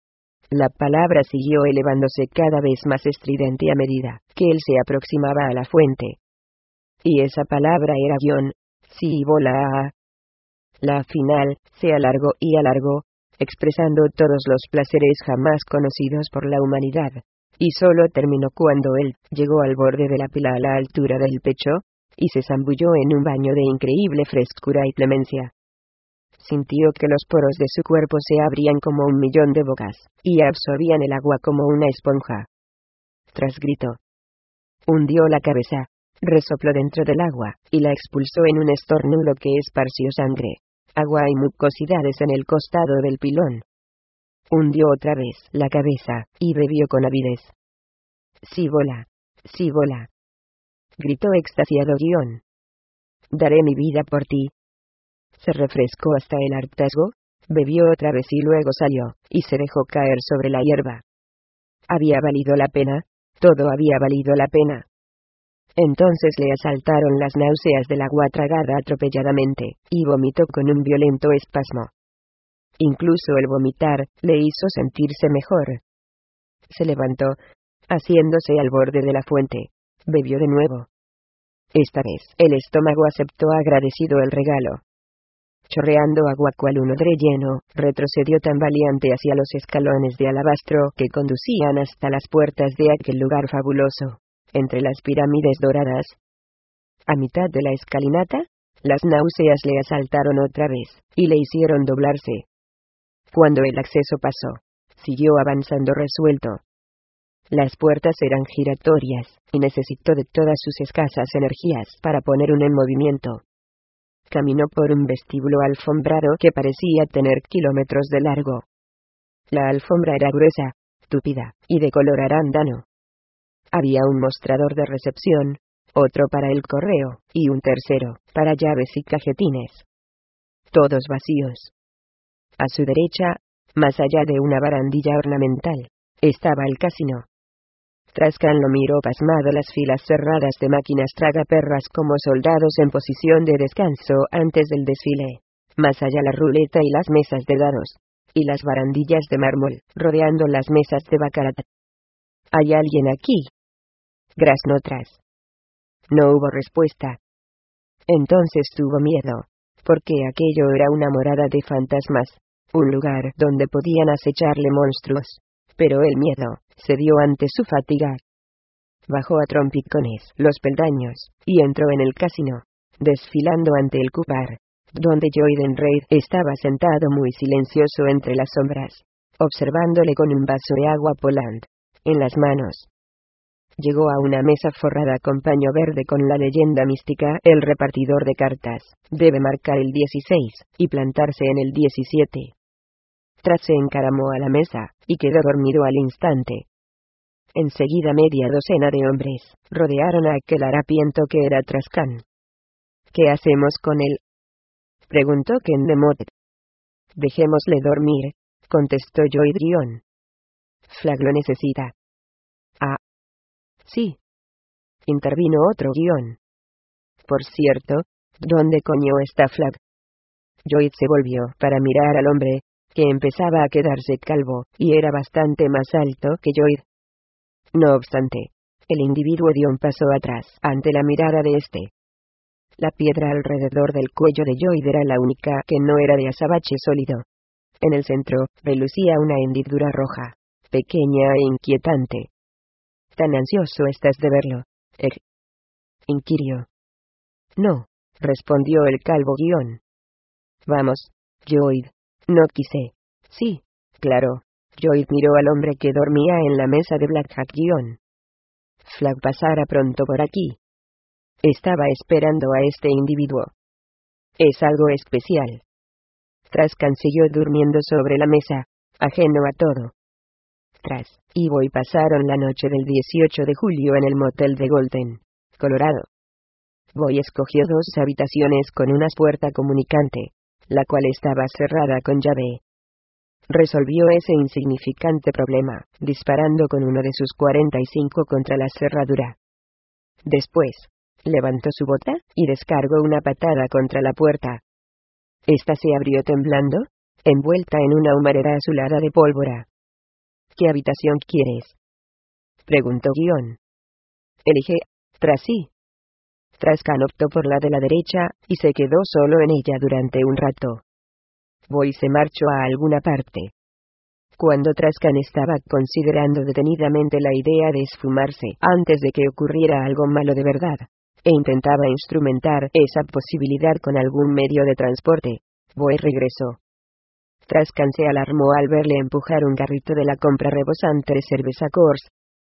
S1: La palabra siguió elevándose cada vez más estridente a medida que él se aproximaba a la fuente. y esa palabra era guión. Sí, bola. La final se alargó y alargó, expresando todos los placeres jamás conocidos por la humanidad, y solo terminó cuando él llegó al borde de la pila a la altura del pecho, y se zambulló en un baño de increíble frescura y clemencia. Sintió que los poros de su cuerpo se abrían como un millón de bocas, y absorbían el agua como una esponja. Tras gritó. Hundió la cabeza, resopló dentro del agua, y la expulsó en un estornudo que esparció sangre, agua y mucosidades en el costado del pilón. Hundió otra vez la cabeza, y bebió con avidez. Sí, bola. Sí, bola. Gritó extasiado guión. Daré mi vida por ti. Se refrescó hasta el hartazgo, bebió otra vez y luego salió, y se dejó caer sobre la hierba. Había valido la pena, todo había valido la pena. Entonces le asaltaron las náuseas del agua tragada atropelladamente, y vomitó con un violento espasmo. Incluso el vomitar le hizo sentirse mejor. Se levantó, haciéndose al borde de la fuente, bebió de nuevo. Esta vez el estómago aceptó agradecido el regalo. Chorreando agua cual un odre lleno, retrocedió tambaleante hacia los escalones de alabastro que conducían hasta las puertas de aquel lugar fabuloso, entre las pirámides doradas. A mitad de la escalinata, las náuseas le asaltaron otra vez, y le hicieron doblarse. Cuando el acceso pasó, siguió avanzando resuelto. Las puertas eran giratorias, y necesitó de todas sus escasas energías para poner una en movimiento. Caminó por un vestíbulo alfombrado que parecía tener kilómetros de largo. La alfombra era gruesa, tupida, y de color arándano. Había un mostrador de recepción, otro para el correo, y un tercero, para llaves y cajetines. Todos vacíos. A su derecha, más allá de una barandilla ornamental, estaba el casino. Trascan lo miró pasmado las filas cerradas de máquinas tragaperras como soldados en posición de descanso antes del desfile. Más allá la ruleta y las mesas de dados, y las barandillas de mármol, rodeando las mesas de baccarat. ¿Hay alguien aquí? Graznó tras. No hubo respuesta. Entonces tuvo miedo, porque aquello era una morada de fantasmas, un lugar donde podían acecharle monstruos. Pero el miedo cedió ante su fatiga. Bajó a trompicones los peldaños, y entró en el casino, desfilando ante el cupar, donde Joyden Reid estaba sentado muy silencioso entre las sombras, observándole con un vaso de agua Poland en las manos. Llegó a una mesa forrada con paño verde con la leyenda mística: el repartidor de cartas debe marcar el dieciséis, y plantarse en el diecisiete. Tras se encaramó a la mesa, y quedó dormido al instante. Enseguida media docena de hombres rodearon a aquel harapiento que era Trascan. ¿Qué hacemos con él?, preguntó Ken de Motte. Dejémosle dormir, contestó Joy Drion. Flag lo necesita. Ah. Sí. Intervino otro guión. Por cierto, ¿dónde coño está Flag? Joyd se volvió para mirar al hombre, que empezaba a quedarse calvo, y era bastante más alto que Joyd. No obstante, el individuo dio un paso atrás ante la mirada de este. La piedra alrededor del cuello de Joyd era la única que no era de azabache sólido. En el centro, relucía una hendidura roja, pequeña e inquietante. ¿Tan ansioso estás de verlo, Egg?, inquirió. No, respondió el calvo guión. Vamos, Joyd. No quise. Sí, claro. Joyd miró al hombre que dormía en la mesa de Blackjack guión. Flag pasará pronto por aquí. Estaba esperando a este individuo. Es algo especial. Trascan siguió durmiendo sobre la mesa, ajeno a todo. Tras, y Boy pasaron la noche del dieciocho de julio en el motel de Golden, Colorado. Boy escogió dos habitaciones con una puerta comunicante, la cual estaba cerrada con llave. Resolvió ese insignificante problema, disparando con uno de sus cuarenta y cinco contra la cerradura. Después, levantó su bota, y descargó una patada contra la puerta. Esta se abrió temblando, envuelta en una humareda azulada de pólvora. ¿Qué habitación quieres?, preguntó guión. Elige, tras sí. Trascan optó por la de la derecha, y se quedó solo en ella durante un rato. Boy se marchó a alguna parte. Cuando Trascan estaba considerando detenidamente la idea de esfumarse antes de que ocurriera algo malo de verdad, e intentaba instrumentar esa posibilidad con algún medio de transporte, Boy regresó. Trascan se alarmó al verle empujar un carrito de la compra rebosante de cerveza Coors.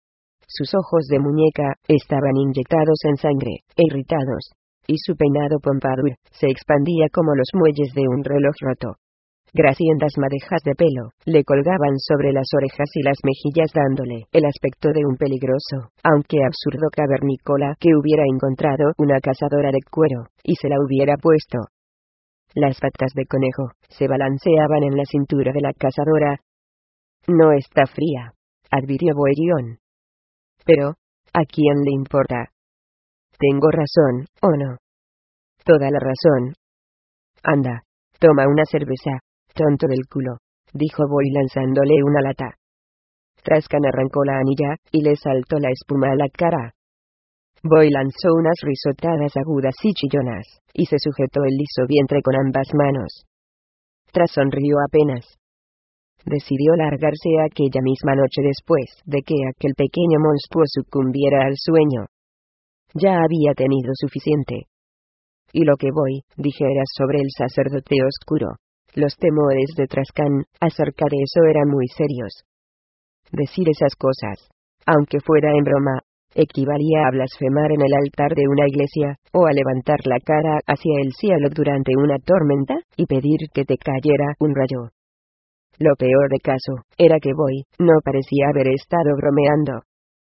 S1: Sus ojos de muñeca estaban inyectados en sangre, e irritados, y su peinado pompadour se expandía como los muelles de un reloj roto. Grasientas madejas de pelo le colgaban sobre las orejas y las mejillas dándole el aspecto de un peligroso, aunque absurdo cavernícola que hubiera encontrado una cazadora de cuero, y se la hubiera puesto. Las patas de conejo se balanceaban en la cintura de la cazadora. No está fría, advirtió Boerion. Pero, ¿a quién le importa? ¿Tengo razón, o no? Toda la razón. Anda, toma una cerveza, tonto del culo, dijo Boy lanzándole una lata. Trascan arrancó la anilla, y le saltó la espuma a la cara. Boy lanzó unas risotadas agudas y chillonas, y se sujetó el liso vientre con ambas manos. Tras sonrió apenas. Decidió largarse aquella misma noche después de que aquel pequeño monstruo sucumbiera al sueño. Ya había tenido suficiente. Y lo que Boy dijera sobre el sacerdote oscuro, los temores de Trascan acerca de eso eran muy serios. Decir esas cosas, aunque fuera en broma, equivalía a blasfemar en el altar de una iglesia, o a levantar la cara hacia el cielo durante una tormenta, y pedir que te cayera un rayo. Lo peor de caso, era que Boy no parecía haber estado bromeando.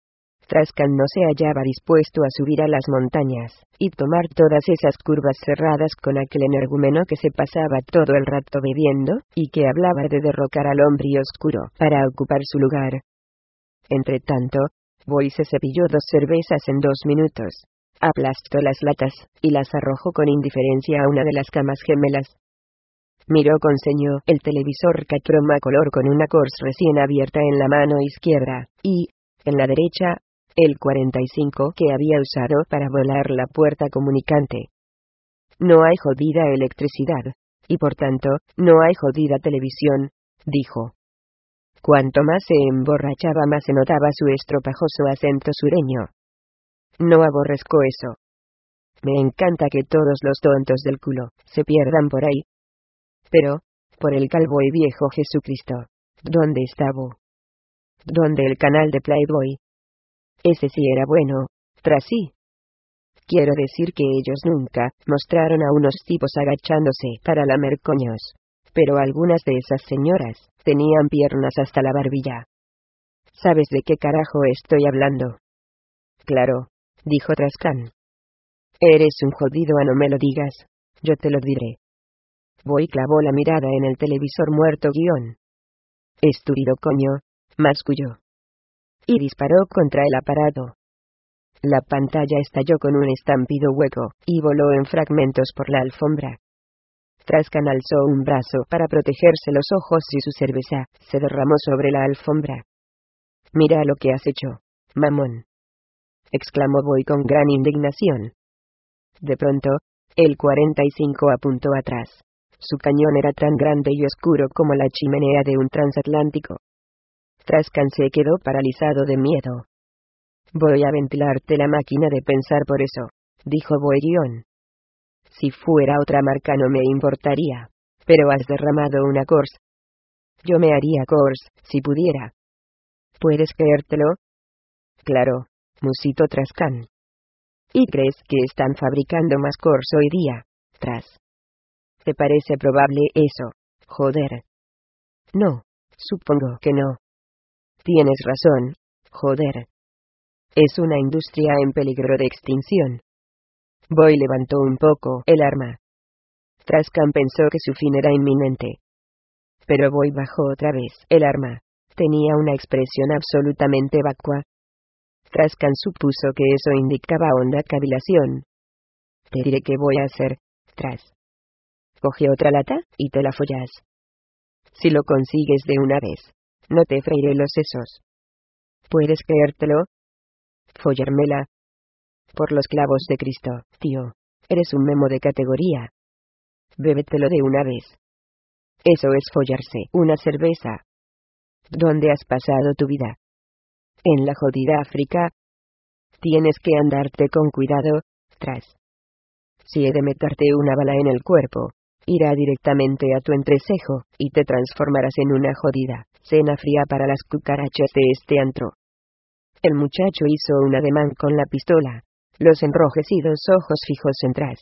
S1: Trascan no se hallaba dispuesto a subir a las montañas, y tomar todas esas curvas cerradas con aquel energúmeno que se pasaba todo el rato bebiendo, y que hablaba de derrocar al hombre oscuro para ocupar su lugar. Entretanto, Boy se cepilló dos cervezas en dos minutos, aplastó las latas, y las arrojó con indiferencia a una de las camas gemelas. Miró con ceño el televisor Catroma color con una Coors recién abierta en la mano izquierda, y, en la derecha, el cuarenta y cinco que había usado para volar la puerta comunicante. No hay jodida electricidad, y por tanto, no hay jodida televisión, dijo. Cuanto más se emborrachaba, más se notaba su estropajoso acento sureño. No aborrezco eso. Me encanta que todos los tontos del culo se pierdan por ahí. Pero, por el calvo y viejo Jesucristo, ¿dónde estaba? ¿Dónde el canal de Playboy? Ese sí era bueno, tras sí. Quiero decir que ellos nunca mostraron a unos tipos agachándose para lamer coños. Pero algunas de esas señoras tenían piernas hasta la barbilla. ¿Sabes de qué carajo estoy hablando? Claro, dijo Trascan. Eres un jodido, a no me lo digas, yo te lo diré. Boy clavó la mirada en el televisor muerto guión. Estúpido coño, masculló. Y disparó contra el aparato. La pantalla estalló con un estampido hueco, y voló en fragmentos por la alfombra. Trascan alzó un brazo para protegerse los ojos y su cerveza se derramó sobre la alfombra. Mira lo que has hecho, mamón, exclamó Boy con gran indignación. De pronto, el cuarenta y cinco apuntó atrás. Su cañón era tan grande y oscuro como la chimenea de un transatlántico. Trascan se quedó paralizado de miedo. Voy a ventilarte la máquina de pensar por eso, dijo Boerion. Si fuera otra marca no me importaría, pero has derramado una Coors. Yo me haría Coors, si pudiera. ¿Puedes creértelo? Claro, musitó Trascan. ¿Y crees que están fabricando más Coors hoy día, Tras? ¿Te parece probable eso? Joder. No, supongo que no. Tienes razón, joder. Es una industria en peligro de extinción. Boy levantó un poco el arma. Trascan pensó que su fin era inminente. Pero Boy bajó otra vez el arma. Tenía una expresión absolutamente vacua. Trascan supuso que eso indicaba honda cavilación. Te diré qué voy a hacer, Tras. Coge otra lata, y te la follas. Si lo consigues de una vez, no te freiré los sesos. ¿Puedes creértelo? Follármela. Por los clavos de Cristo, tío. Eres un memo de categoría. Bébetelo de una vez. Eso es follarse una cerveza. ¿Dónde has pasado tu vida? En la jodida África. Tienes que andarte con cuidado, tras. Si he de meterte una bala en el cuerpo, irá directamente a tu entrecejo, y te transformarás en una jodida cena fría para las cucarachas de este antro. El muchacho hizo un ademán con la pistola, los enrojecidos ojos fijos en Tras.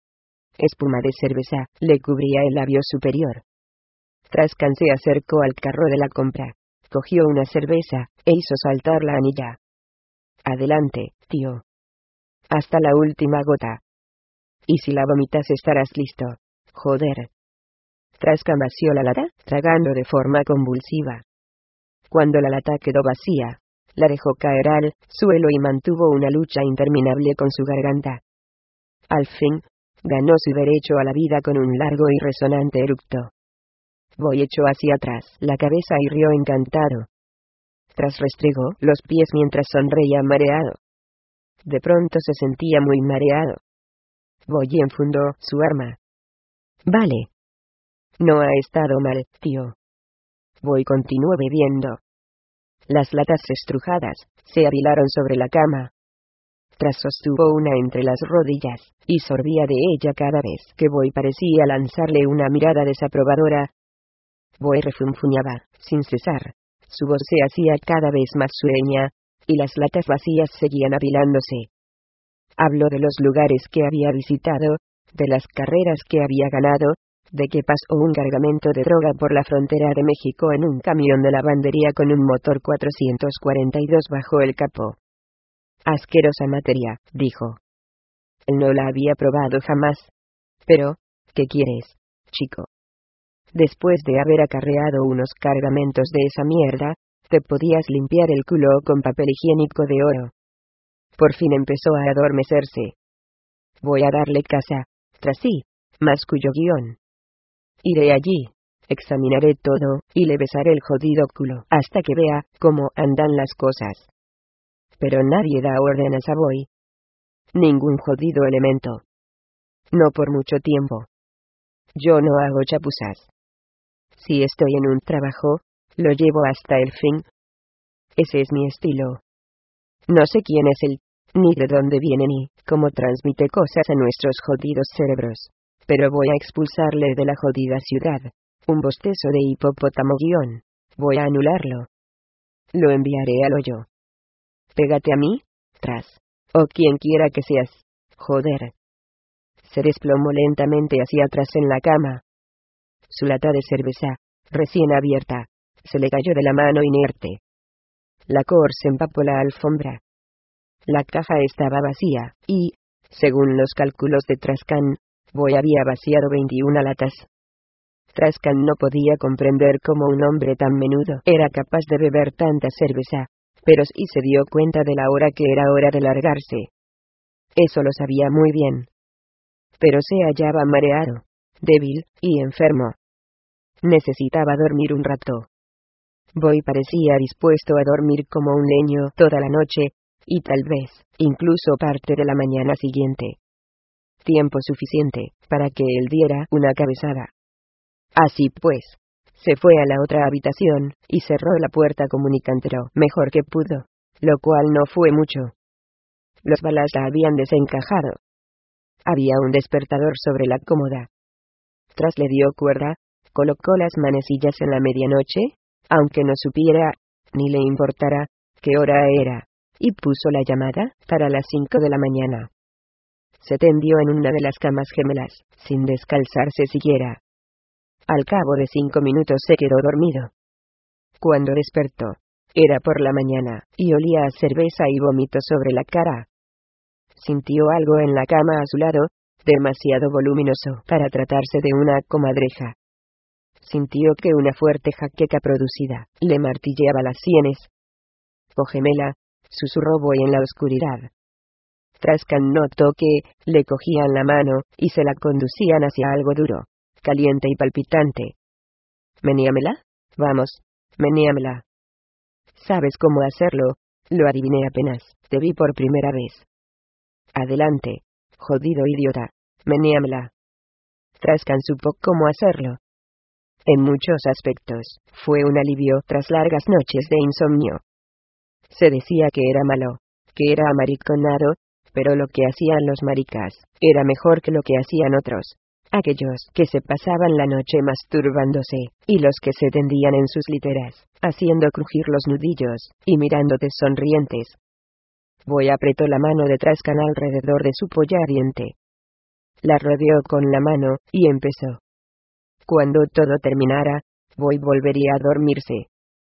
S1: Espuma de cerveza le cubría el labio superior. Trascan se acercó al carro de la compra, cogió una cerveza, e hizo saltar la anilla. Adelante, tío. Hasta la última gota. Y si la vomitas estarás listo. Joder. Trascan vació la lata, tragando de forma convulsiva. Cuando la lata quedó vacía, la dejó caer al suelo y mantuvo una lucha interminable con su garganta. Al fin, ganó su derecho a la vida con un largo y resonante eructo. Voy echó hacia atrás la cabeza y rió encantado. Tras restregó los pies mientras sonreía mareado. De pronto se sentía muy mareado. Boy enfundó su arma. Vale. No ha estado mal, tío. Boy continuó bebiendo. Las latas estrujadas se apilaron sobre la cama. Tras sostuvo una entre las rodillas, y sorbía de ella cada vez que Boy parecía lanzarle una mirada desaprobadora. Boy refunfuñaba, sin cesar. Su voz se hacía cada vez más sueña, y las latas vacías seguían apilándose. Habló de los lugares que había visitado, de las carreras que había ganado, de que pasó un cargamento de droga por la frontera de México en un camión de lavandería con un motor cuatrocientos cuarenta y dos bajo el capó. Asquerosa materia, dijo. Él no la había probado jamás. Pero, ¿qué quieres, chico? Después de haber acarreado unos cargamentos de esa mierda, te podías limpiar el culo con papel higiénico de oro. Por fin empezó a adormecerse. Voy a darle casa, tras sí, más cuyo guión. Iré allí, examinaré todo, y le besaré el jodido culo hasta que vea cómo andan las cosas. Pero nadie da órdenes a Boy. Ningún jodido elemento. No por mucho tiempo. Yo no hago chapuzas. Si estoy en un trabajo, lo llevo hasta el fin. Ese es mi estilo. No sé quién es él, ni de dónde viene ni cómo transmite cosas a nuestros jodidos cerebros. Pero voy a expulsarle de la jodida ciudad. Un bostezo de hipopótamo guión. Voy a anularlo. Lo enviaré al hoyo. Pégate a mí, tras. O quien quiera que seas. Joder. Se desplomó lentamente hacia atrás en la cama. Su lata de cerveza, recién abierta, se le cayó de la mano inerte. La cor se empapó la alfombra. La caja estaba vacía, y, según los cálculos de Trascan, Boy había vaciado veintiuna latas. Trascan no podía comprender cómo un hombre tan menudo era capaz de beber tanta cerveza, pero sí se dio cuenta de la hora que era hora de largarse. Eso lo sabía muy bien. Pero se hallaba mareado, débil, y enfermo. Necesitaba dormir un rato. Boy parecía dispuesto a dormir como un leño toda la noche, y tal vez, incluso parte de la mañana siguiente. Tiempo suficiente para que él diera una cabezada. Así pues, se fue a la otra habitación, y cerró la puerta comunicante lo mejor que pudo, lo cual no fue mucho. Los balas la habían desencajado. Había un despertador sobre la cómoda. Tras le dio cuerda, colocó las manecillas en la medianoche, aunque no supiera, ni le importara, qué hora era, y puso la llamada para las cinco de la mañana. Se tendió en una de las camas gemelas, sin descalzarse siquiera. Al cabo de cinco minutos se quedó dormido. Cuando despertó, era por la mañana, y olía a cerveza y vómito sobre la cara. Sintió algo en la cama a su lado, demasiado voluminoso para tratarse de una comadreja. Sintió que una fuerte jaqueca producida le martilleaba las sienes. «Cógemela», susurró Boy en la oscuridad. Trascan notó que le cogían la mano y se la conducían hacia algo duro, caliente y palpitante. «¿Menéamela? Vamos, menéamela». «¿Sabes cómo hacerlo?», lo adiviné apenas te vi por primera vez. Adelante, jodido idiota, menéamela. Trascan supo cómo hacerlo. En muchos aspectos, fue un alivio tras largas noches de insomnio. Se decía que era malo, que era amariconado, pero lo que hacían los maricas, era mejor que lo que hacían otros. Aquellos que se pasaban la noche masturbándose, y los que se tendían en sus literas, haciendo crujir los nudillos, y mirándote sonrientes. Boy apretó la mano de Trascan alrededor de su polla ardiente. La rodeó con la mano, y empezó. Cuando todo terminara, Boy volvería a dormirse.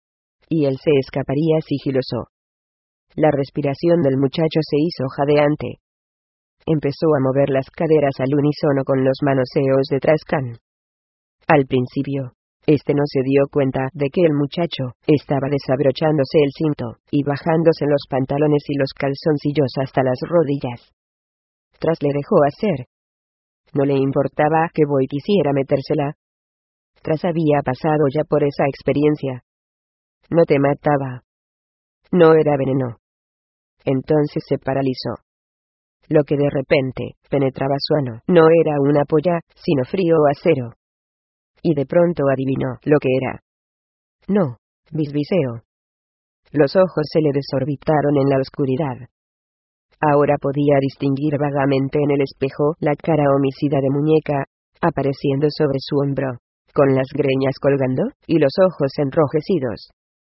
S1: Y él se escaparía sigiloso. La respiración del muchacho se hizo jadeante. Empezó a mover las caderas al unísono con los manoseos de Trascan. Al principio, este no se dio cuenta de que el muchacho estaba desabrochándose el cinto, y bajándose los pantalones y los calzoncillos hasta las rodillas. Tras le dejó hacer. No le importaba que Boy quisiera metérsela. Tras había pasado ya por esa experiencia. No te mataba. No era veneno. Entonces se paralizó. Lo que de repente penetraba su ano no era una polla, sino frío acero. Y de pronto adivinó lo que era. No, bisbiseo. Los ojos se le desorbitaron en la oscuridad. Ahora podía distinguir vagamente en el espejo la cara homicida de muñeca, apareciendo sobre su hombro, con las greñas colgando, y los ojos enrojecidos.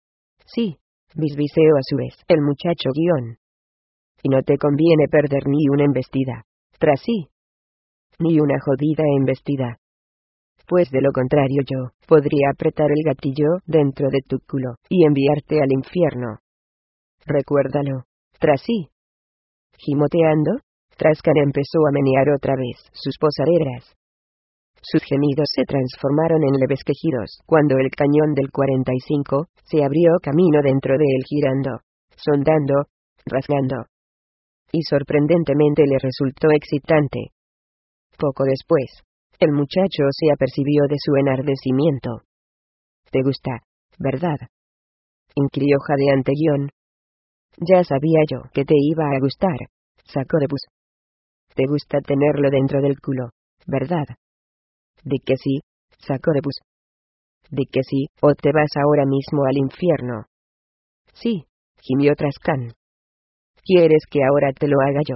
S1: Sí, bisbiseo a su vez, el muchacho guión. Y no te conviene perder ni una embestida. Tras sí. Ni una jodida embestida. Pues de lo contrario yo podría apretar el gatillo dentro de tu culo y enviarte al infierno. Recuérdalo. Tras sí. Gimoteando, Trascan empezó a menear otra vez sus posaderas. Sus gemidos se transformaron en leves quejidos cuando el cañón del cuarenta y cinco se abrió camino dentro de él girando, sondando, rasgando. Y sorprendentemente le resultó excitante. Poco después, el muchacho se apercibió de su enardecimiento. ¿Te gusta, verdad? Inquirió jadeante guión. Ya sabía yo que te iba a gustar, sacó de bus. Te gusta tenerlo dentro del culo, ¿verdad? De que sí, sacó de bus. De que sí, o te vas ahora mismo al infierno. Sí, gimió Trascan. ¿Quieres que ahora te lo haga yo?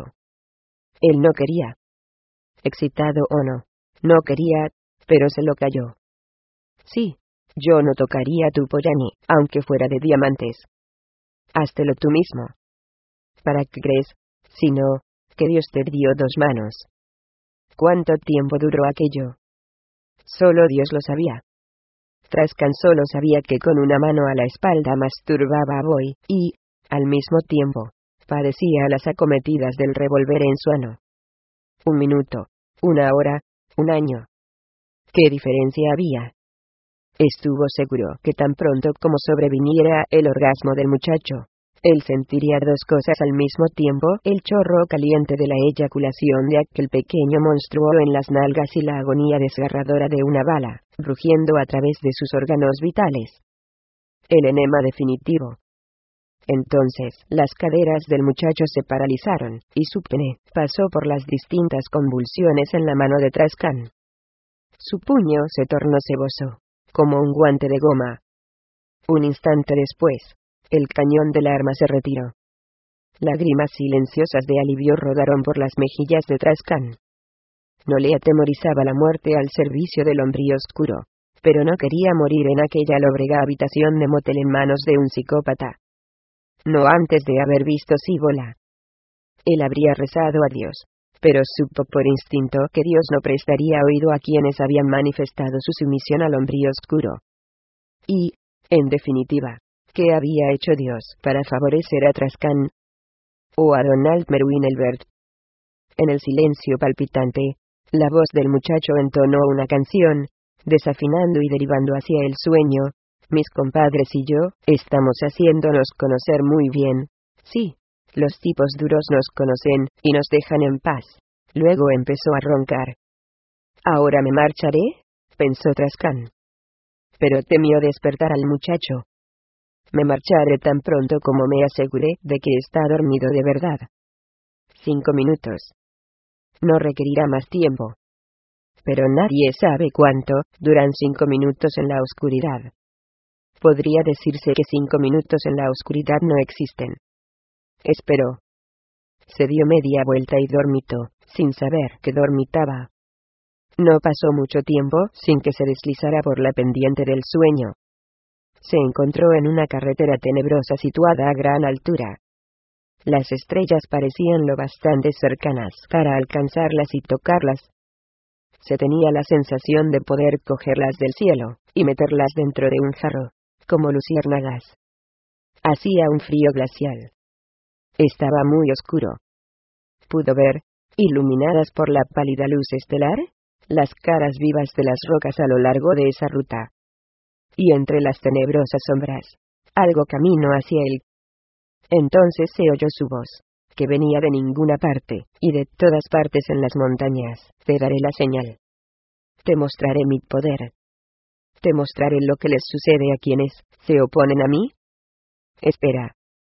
S1: Él no quería. Excitado o no, no quería, pero se lo cayó. Sí, yo no tocaría tu polla ni, aunque fuera de diamantes. Háztelo tú mismo. ¿Para qué crees? Si no, que Dios te dio dos manos. ¿Cuánto tiempo duró aquello? Solo Dios lo sabía. Trascan solo sabía que con una mano a la espalda masturbaba a Boy, y, al mismo tiempo, padecía las acometidas del revólver en su ano. Un minuto, una hora, un año. ¿Qué diferencia había? Estuvo seguro que tan pronto como sobreviniera el orgasmo del muchacho, él sentiría dos cosas al mismo tiempo: el chorro caliente de la eyaculación de aquel pequeño monstruo en las nalgas y la agonía desgarradora de una bala, rugiendo a través de sus órganos vitales. El enema definitivo. Entonces, las caderas del muchacho se paralizaron, y su pene pasó por las distintas convulsiones en la mano de Trascan. Su puño se tornó ceboso, como un guante de goma. Un instante después, el cañón del arma se retiró. Lágrimas silenciosas de alivio rodaron por las mejillas de Trascan. No le atemorizaba la muerte al servicio del hombre oscuro, pero no quería morir en aquella lóbrega habitación de motel en manos de un psicópata. No antes de haber visto Cíbola. Él habría rezado a Dios, pero supo por instinto que Dios no prestaría oído a quienes habían manifestado su sumisión al hombre oscuro. Y, en definitiva, ¿qué había hecho Dios para favorecer a Trascan? O a Donald Merwin-Elbert. En el silencio palpitante, la voz del muchacho entonó una canción, desafinando y derivando hacia el sueño. Mis compadres y yo, estamos haciéndonos conocer muy bien. Sí, los tipos duros nos conocen, y nos dejan en paz. Luego empezó a roncar. Ahora me marcharé, pensó Trascan. Pero temió despertar al muchacho. Me marcharé tan pronto como me aseguré de que está dormido de verdad. Cinco minutos. No requerirá más tiempo. Pero nadie sabe cuánto duran cinco minutos en la oscuridad. Podría decirse que cinco minutos en la oscuridad no existen. Esperó. Se dio media vuelta y dormitó, sin saber que dormitaba. No pasó mucho tiempo sin que se deslizara por la pendiente del sueño. Se encontró en una carretera tenebrosa situada a gran altura. Las estrellas parecían lo bastante cercanas para alcanzarlas y tocarlas. Se tenía la sensación de poder cogerlas del cielo y meterlas dentro de un jarro, como luciérnagas. Hacía un frío glacial. Estaba muy oscuro. Pudo ver, iluminadas por la pálida luz estelar, las caras vivas de las rocas a lo largo de esa ruta. Y entre las tenebrosas sombras, algo camino hacia él. Entonces se oyó su voz, que venía de ninguna parte, y de todas partes en las montañas. Te daré la señal. Te mostraré mi poder. Te mostraré lo que les sucede a quienes se oponen a mí. Espera.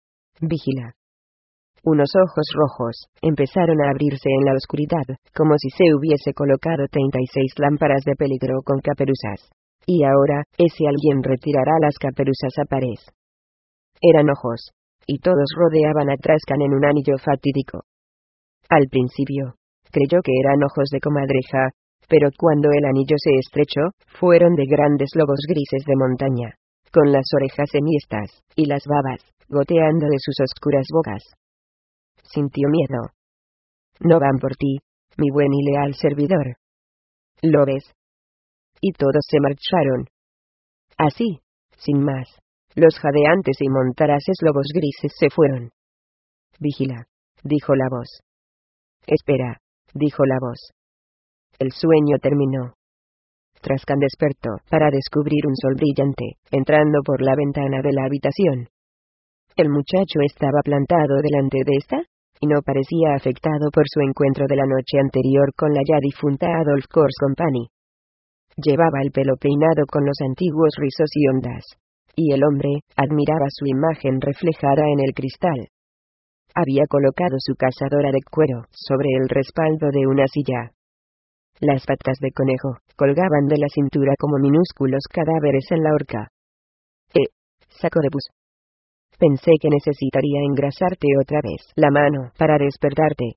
S1: Vigila. Unos ojos rojos empezaron a abrirse en la oscuridad, como si se hubiese colocado treinta y seis lámparas de peligro con caperuzas. Y ahora, ese alguien retirará las caperuzas a pares. Eran ojos, y todos rodeaban a Trascan en un anillo fatídico. Al principio, creyó que eran ojos de comadreja, pero cuando el anillo se estrechó, fueron de grandes lobos grises de montaña, con las orejas enhiestas, y las babas, goteando de sus oscuras bocas. Sintió miedo. No van por ti, mi buen y leal servidor. ¿Lo ves? Y todos se marcharon. Así, sin más, los jadeantes y montaraces lobos grises se fueron. Vigila, dijo la voz. Espera, dijo la voz. El sueño terminó. Trascan despertó para descubrir un sol brillante, entrando por la ventana de la habitación. El muchacho estaba plantado delante de esta, y no parecía afectado por su encuentro de la noche anterior con la ya difunta Adolph Kors Company. Llevaba el pelo peinado con los antiguos rizos y ondas, y el hombre admiraba su imagen reflejada en el cristal. Había colocado su cazadora de cuero sobre el respaldo de una silla. Las patas de conejo colgaban de la cintura como minúsculos cadáveres en la horca. Eh, saco de bus. Pensé que necesitaría engrasarte otra vez la mano para despertarte.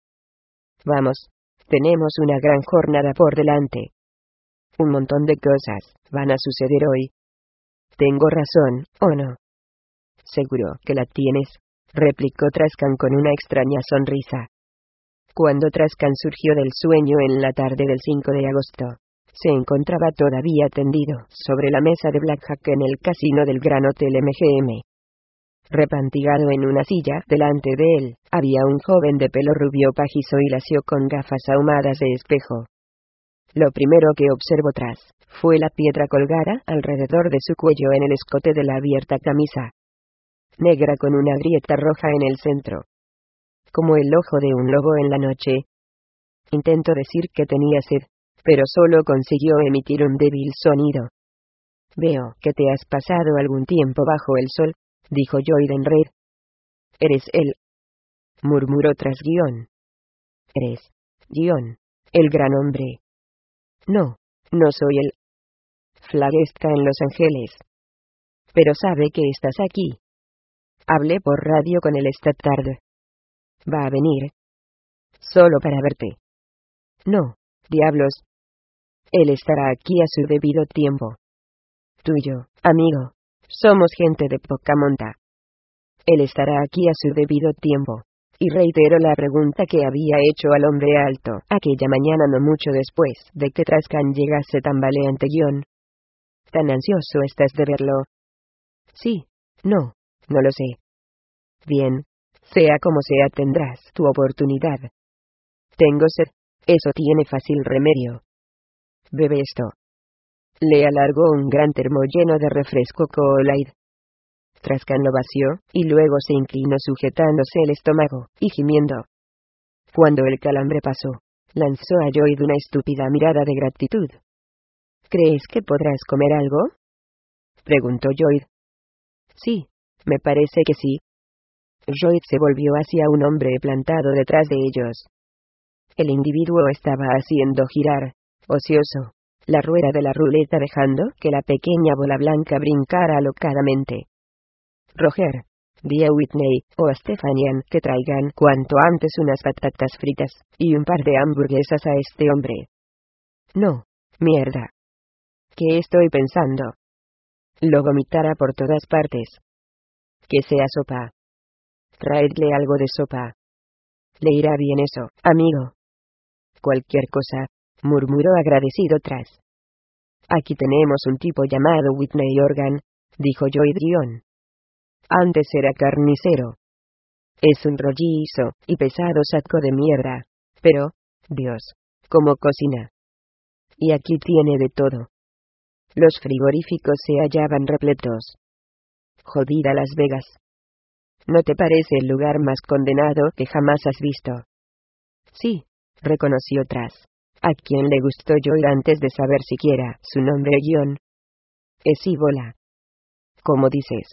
S1: Vamos, tenemos una gran jornada por delante. Un montón de cosas van a suceder hoy. ¿Tengo razón, o no? Seguro que la tienes, replicó Trascan con una extraña sonrisa. Cuando Trascan surgió del sueño en la tarde del cinco de agosto, se encontraba todavía tendido sobre la mesa de blackjack en el casino del Gran Hotel M G M. Repantigado en una silla delante de él, había un joven de pelo rubio pajizo y lacio con gafas ahumadas de espejo. Lo primero que observó tras fue la piedra colgada alrededor de su cuello en el escote de la abierta camisa, negra con una grieta roja en el centro, como el ojo de un lobo en la noche. Intentó decir que tenía sed, pero solo consiguió emitir un débil sonido. Veo que te has pasado algún tiempo bajo el sol, dijo Lloyd Enred. Eres él, murmuró tras guión. Eres, guión, el gran hombre. No, no soy el Flag está en Los Ángeles. Pero sabe que estás aquí. Hablé por radio con él esta tarde. Va a venir. Solo para verte. No, diablos. Él estará aquí a su debido tiempo. Tuyo, amigo. Somos gente de poca monta. Él estará aquí a su debido tiempo. Y reitero la pregunta que había hecho al hombre alto aquella mañana no mucho después de que Trascan llegase tambaleante guión. ¿Tan ansioso estás de verlo? Sí, no, no lo sé. Bien, sea como sea tendrás tu oportunidad. Tengo sed, eso tiene fácil remedio. Bebe esto. Le alargó un gran termo lleno de refresco Kool-Aid. Trascan lo vació, y luego se inclinó sujetándose el estómago, y gimiendo. Cuando el calambre pasó, lanzó a Lloyd una estúpida mirada de gratitud. ¿Crees que podrás comer algo? Preguntó Lloyd. Sí, me parece que sí. Joyd se volvió hacia un hombre plantado detrás de ellos. El individuo estaba haciendo girar, ocioso, la rueda de la ruleta dejando que la pequeña bola blanca brincara alocadamente. Roger, di a Whitney o a Stephanian que traigan cuanto antes unas patatas fritas y un par de hamburguesas a este hombre. No, mierda. ¿Qué estoy pensando? Lo vomitará por todas partes. Que sea sopa. Traedle algo de sopa. Le irá bien eso, amigo. Cualquier cosa, murmuró agradecido Tras. Aquí tenemos un tipo llamado Whitney Organ, dijo Joyd guión. Antes era carnicero. Es un rollizo y pesado saco de mierda, pero, Dios, cómo cocina. Y aquí tiene de todo. Los frigoríficos se hallaban repletos. Jodida Las Vegas. ¿No te parece el lugar más condenado que jamás has visto? Sí, reconoció Tras, a quien le gustó Joyd antes de saber siquiera su nombre guión. Es Cibola. ¿Cómo dices?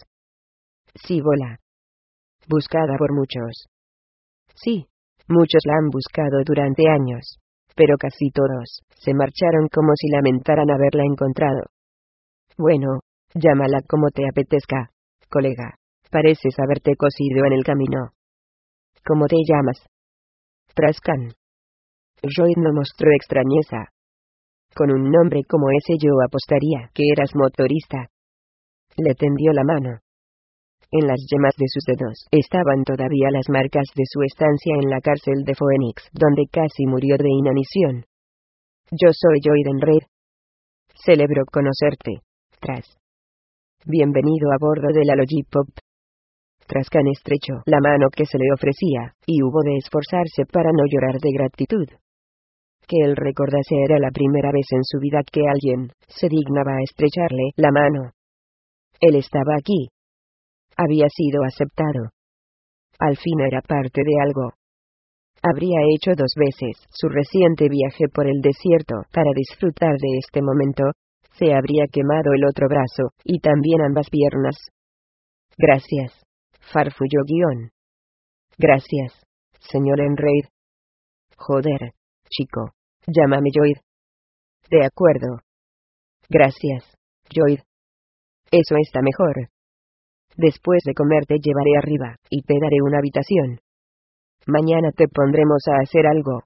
S1: Cibola. Buscada por muchos. Sí, muchos la han buscado durante años, pero casi todos se marcharon como si lamentaran haberla encontrado. Bueno, llámala como te apetezca, colega. Pareces haberte cocido en el camino. ¿Cómo te llamas? Trascan. Joyd no mostró extrañeza. Con un nombre como ese yo apostaría que eras motorista. Le tendió la mano. En las yemas de sus dedos estaban todavía las marcas de su estancia en la cárcel de Phoenix, donde casi murió de inanición. Yo soy Joyd Reid. Celebro conocerte, Tras. Bienvenido a bordo de la Lollipop. Trascan estrechó la mano que se le ofrecía, y hubo de esforzarse para no llorar de gratitud. Que él recordase era la primera vez en su vida que alguien se dignaba a estrecharle la mano. Él estaba aquí. Había sido aceptado. Al fin era parte de algo. Habría hecho dos veces su reciente viaje por el desierto para disfrutar de este momento. Se habría quemado el otro brazo, y también ambas piernas. Gracias, farfulló guión. Gracias, señor Enreid. Joder, chico, llámame Joyd. De acuerdo. Gracias, Joyd. Eso está mejor. Después de comer te llevaré arriba, y te daré una habitación. Mañana te pondremos a hacer algo.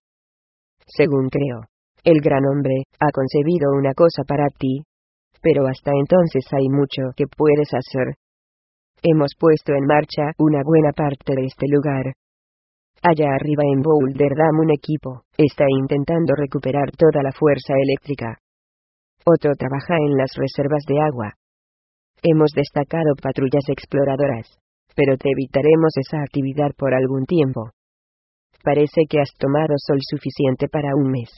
S1: Según creo, el gran hombre ha concebido una cosa para ti. Pero hasta entonces hay mucho que puedes hacer. Hemos puesto en marcha una buena parte de este lugar. Allá arriba en Boulder Dam un equipo está intentando recuperar toda la fuerza eléctrica. Otro trabaja en las reservas de agua. Hemos destacado patrullas exploradoras, pero te evitaremos esa actividad por algún tiempo. Parece que has tomado sol suficiente para un mes.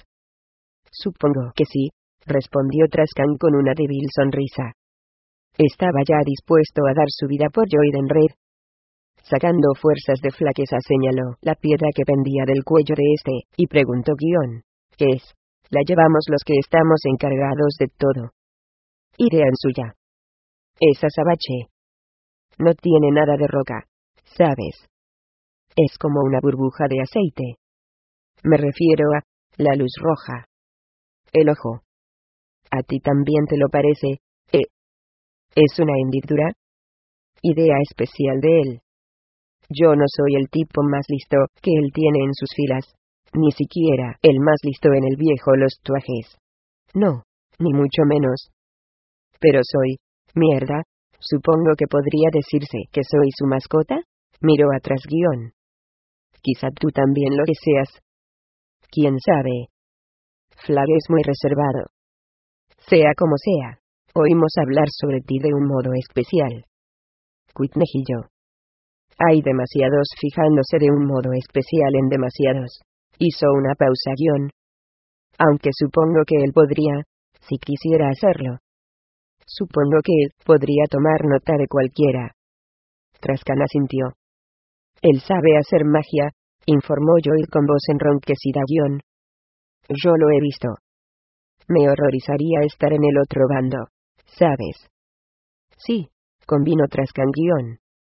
S1: Supongo que sí, respondió Trascan con una débil sonrisa. Estaba ya dispuesto a dar su vida por Joyd Reid. Sacando fuerzas de flaqueza señaló la piedra que pendía del cuello de este, y preguntó guión. ¿Qué es? La llevamos los que estamos encargados de todo. Idea en suya. Es azabache. No tiene nada de roca, ¿sabes? Es como una burbuja de aceite. Me refiero a la luz roja. El ojo. ¿A ti también te lo parece? ¿Eh? ¿Es una hendidura? Idea especial de él. Yo no soy el tipo más listo que él tiene en sus filas, ni siquiera el más listo en el viejo Los Tuajes. No, ni mucho menos. Pero soy, mierda, supongo que podría decirse que soy su mascota. Miró atrás guión. Quizá tú también lo que seas. ¿Quién sabe? Flag es muy reservado. Sea como sea, oímos hablar sobre ti de un modo especial. Whitney y yo. Hay demasiados fijándose de un modo especial en demasiados. Hizo una pausa guión. Aunque supongo que él podría, si quisiera hacerlo. Supongo que él podría tomar nota de cualquiera. Trascan asintió. Él sabe hacer magia, informó Joyd con voz enronquecida guión. Yo lo he visto. Me horrorizaría estar en el otro bando, ¿sabes? Sí, convino Trascan guión.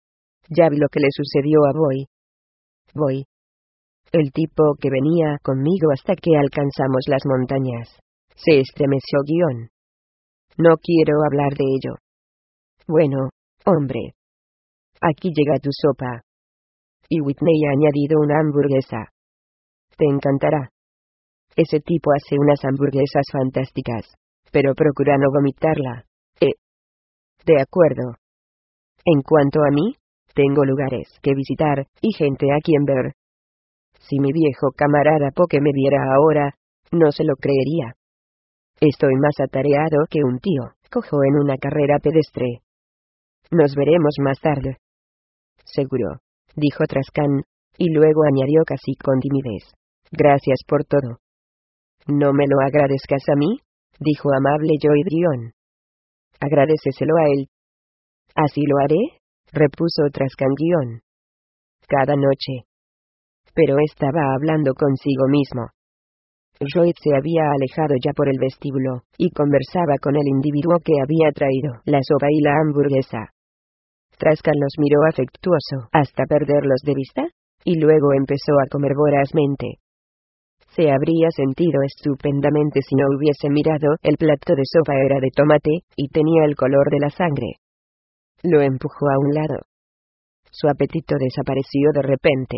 S1: Ya vi lo que le sucedió a Boy. Boy. El tipo que venía conmigo hasta que alcanzamos las montañas. Se estremeció guión. No quiero hablar de ello. Bueno, hombre. Aquí llega tu sopa. Y Whitney ha añadido una hamburguesa. Te encantará. Ese tipo hace unas hamburguesas fantásticas. Pero procura no vomitarla. Eh. De acuerdo. En cuanto a mí, tengo lugares que visitar, y gente a quien ver. Si mi viejo camarada Poke me viera ahora, no se lo creería. Estoy más atareado que un tío cojo en una carrera pedestre. Nos veremos más tarde. Seguro, dijo Trascan, y luego añadió casi con timidez. Gracias por todo. No me lo agradezcas a mí, dijo amable Joy Drion. Agradéceselo a él. Así lo haré, repuso Trascan-guión. Cada noche. Pero estaba hablando consigo mismo. Joyd se había alejado ya por el vestíbulo, y conversaba con el individuo que había traído la sopa y la hamburguesa. Trascan los miró afectuoso hasta perderlos de vista, y luego empezó a comer vorazmente. Se habría sentido estupendamente si no hubiese mirado. El plato de sopa era de tomate, y tenía el color de la sangre. Lo empujó a un lado. Su apetito desapareció de repente.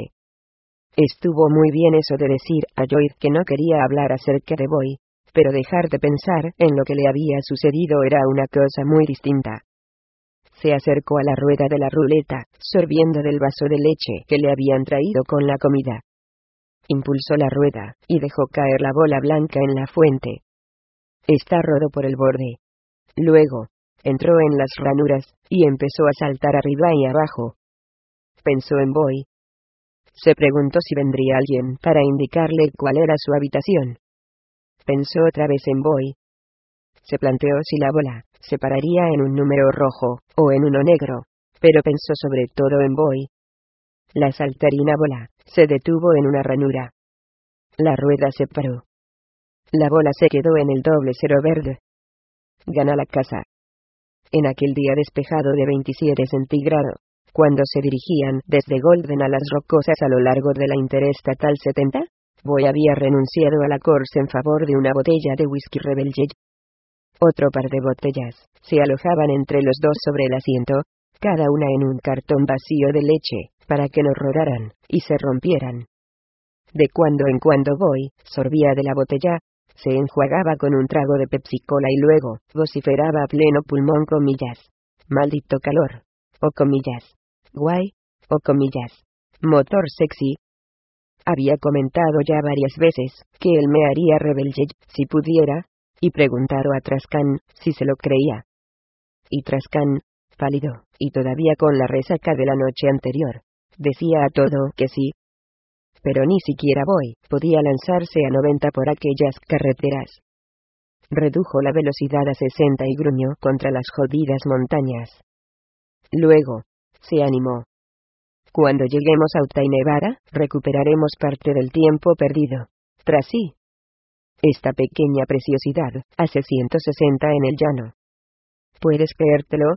S1: Estuvo muy bien eso de decir a Joyd que no quería hablar acerca de Boy, pero dejar de pensar en lo que le había sucedido era una cosa muy distinta. Se acercó a la rueda de la ruleta, sorbiendo del vaso de leche que le habían traído con la comida. Impulsó la rueda, y dejó caer la bola blanca en la fuente. Esta rodó por el borde. Luego, entró en las ranuras, y empezó a saltar arriba y abajo. Pensó en Boy. Se preguntó si vendría alguien para indicarle cuál era su habitación. Pensó otra vez en Boy. Se planteó si la bola se pararía en un número rojo, o en uno negro, pero pensó sobre todo en Boy. La saltarina bola se detuvo en una ranura. La rueda se paró. La bola se quedó en el doble cero verde. Gana la casa. En aquel día despejado de veintisiete centígrados, cuando se dirigían desde Golden a las Rocosas a lo largo de la Interestatal setenta, Boy había renunciado a la course en favor de una botella de whisky Rebel Yell. Otro par de botellas se alojaban entre los dos sobre el asiento, cada una en un cartón vacío de leche, para que no rodaran y se rompieran. De cuando en cuando Boy sorbía de la botella, se enjuagaba con un trago de Pepsi-Cola y luego vociferaba a pleno pulmón comillas. Maldito calor. O comillas. Guay. O comillas. Motor sexy. Había comentado ya varias veces que él me haría Rebel Yell si pudiera, y preguntaron a Trascan si se lo creía. Y Trascan, pálido, y todavía con la resaca de la noche anterior, decía a todo que sí. Pero ni siquiera Boy podía lanzarse a noventa por aquellas carreteras. Redujo la velocidad a sesenta y gruñó contra las jodidas montañas. Luego, se animó. Cuando lleguemos a Utah y Nevada, recuperaremos parte del tiempo perdido. Tras sí. Esta pequeña preciosidad hace ciento sesenta en el llano. ¿Puedes creértelo?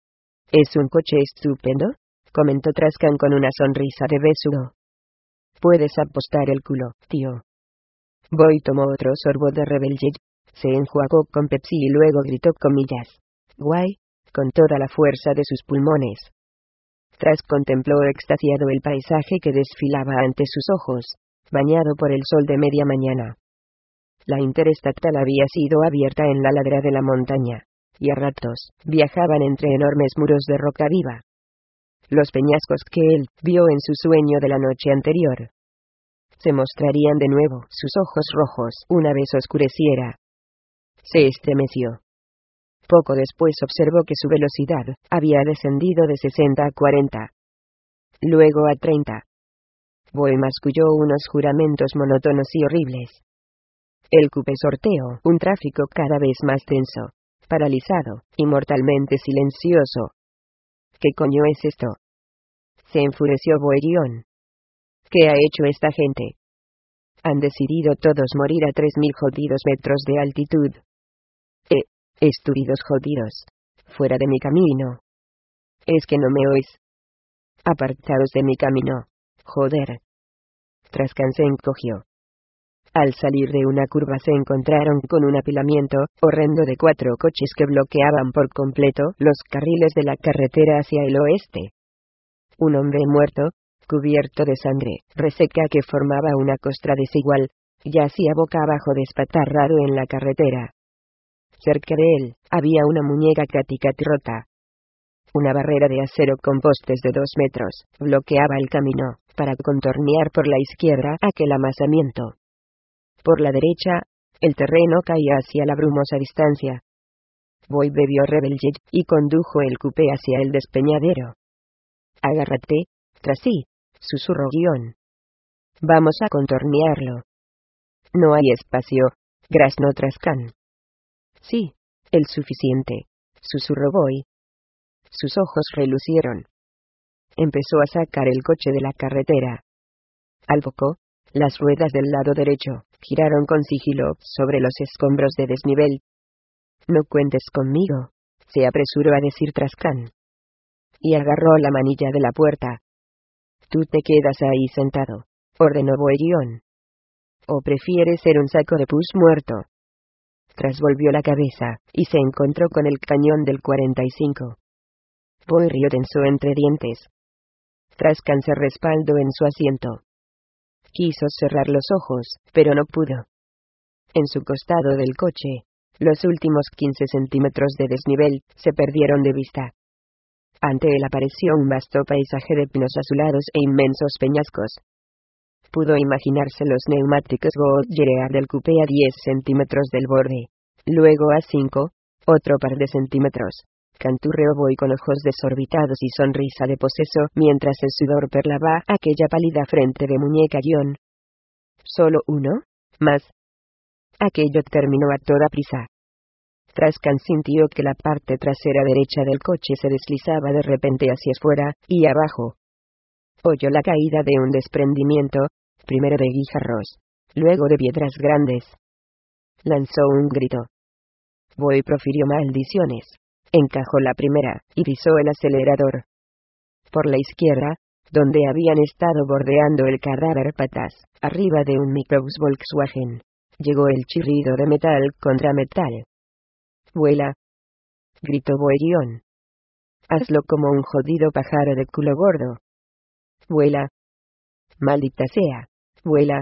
S1: Es un coche estupendo, comentó Trascan con una sonrisa de besugo. Puedes apostar el culo, tío. Boy tomó otro sorbo de Rebel Yell, se enjuagó con Pepsi y luego gritó comillas. Guay, con toda la fuerza de sus pulmones. Tras contempló extasiado el paisaje que desfilaba ante sus ojos, bañado por el sol de media mañana. La Interestatal había sido abierta en la ladera de la montaña, y a ratos viajaban entre enormes muros de roca viva. Los peñascos que él vio en su sueño de la noche anterior se mostrarían de nuevo sus ojos rojos una vez oscureciera. Se estremeció. Poco después observó que su velocidad había descendido de sesenta a cuarenta. Luego a treinta. Boy masculló unos juramentos monótonos y horribles. El coupé sorteó un tráfico cada vez más tenso, paralizado, y mortalmente silencioso. ¿Qué coño es esto? Se enfureció Boerion. ¿Qué ha hecho esta gente? Han decidido todos morir a tres mil jodidos metros de altitud. Eh, estúpidos jodidos. Fuera de mi camino. ¿Es que no me oís? Apartaos de mi camino. Joder. Trascan se encogió. Al salir de una curva se encontraron con un apilamiento horrendo de cuatro coches que bloqueaban por completo los carriles de la carretera hacia el oeste. Un hombre muerto, cubierto de sangre reseca que formaba una costra desigual, yacía boca abajo despatarrado en la carretera. Cerca de él, había una muñeca Caticat rota. Una barrera de acero con postes de dos metros bloqueaba el camino, para contornear por la izquierda aquel amasamiento. Por la derecha, el terreno caía hacia la brumosa distancia. Boy bebió Rebeljet y condujo el coupé hacia el despeñadero. Agárrate, Tracy, susurró Guión. Vamos a contornearlo. No hay espacio, graznó Trascan. Sí, el suficiente, susurró Boy. Sus ojos relucieron. Empezó a sacar el coche de la carretera. Al poco, las ruedas del lado derecho giraron con sigilo sobre los escombros de desnivel. No cuentes conmigo, se apresuró a decir Trascan. Y agarró la manilla de la puerta. Tú te quedas ahí sentado, ordenó Boyrión. ¿O prefieres ser un saco de pus muerto? Tras volvió la cabeza, y se encontró con el cañón del cuarenta y cinco. Boyrión tensó entre dientes. Trascan se respaldó en su asiento. Quiso cerrar los ojos, pero no pudo. En su costado del coche, los últimos quince centímetros de desnivel se perdieron de vista. Ante él apareció un vasto paisaje de pinos azulados e inmensos peñascos. Pudo imaginarse los neumáticos Goodyear del coupé a diez centímetros del borde, luego a cinco, otro par de centímetros. Canturreó Boy con ojos desorbitados y sonrisa de poseso mientras el sudor perlaba aquella pálida frente de muñeca guión. ¿Solo uno? ¿Más? Aquello terminó a toda prisa. Trascan sintió que la parte trasera derecha del coche se deslizaba de repente hacia afuera y abajo. Oyó la caída de un desprendimiento, primero de guijarros, luego de piedras grandes. Lanzó un grito. Boy profirió maldiciones. Encajó la primera, y pisó el acelerador. Por la izquierda, donde habían estado bordeando el cadáver patas, arriba de un microbús Volkswagen, llegó el chirrido de metal contra metal. «¡Vuela!», gritó Boyrión. «Hazlo como un jodido pájaro de culo gordo. ¡Vuela! ¡Maldita sea! ¡Vuela!».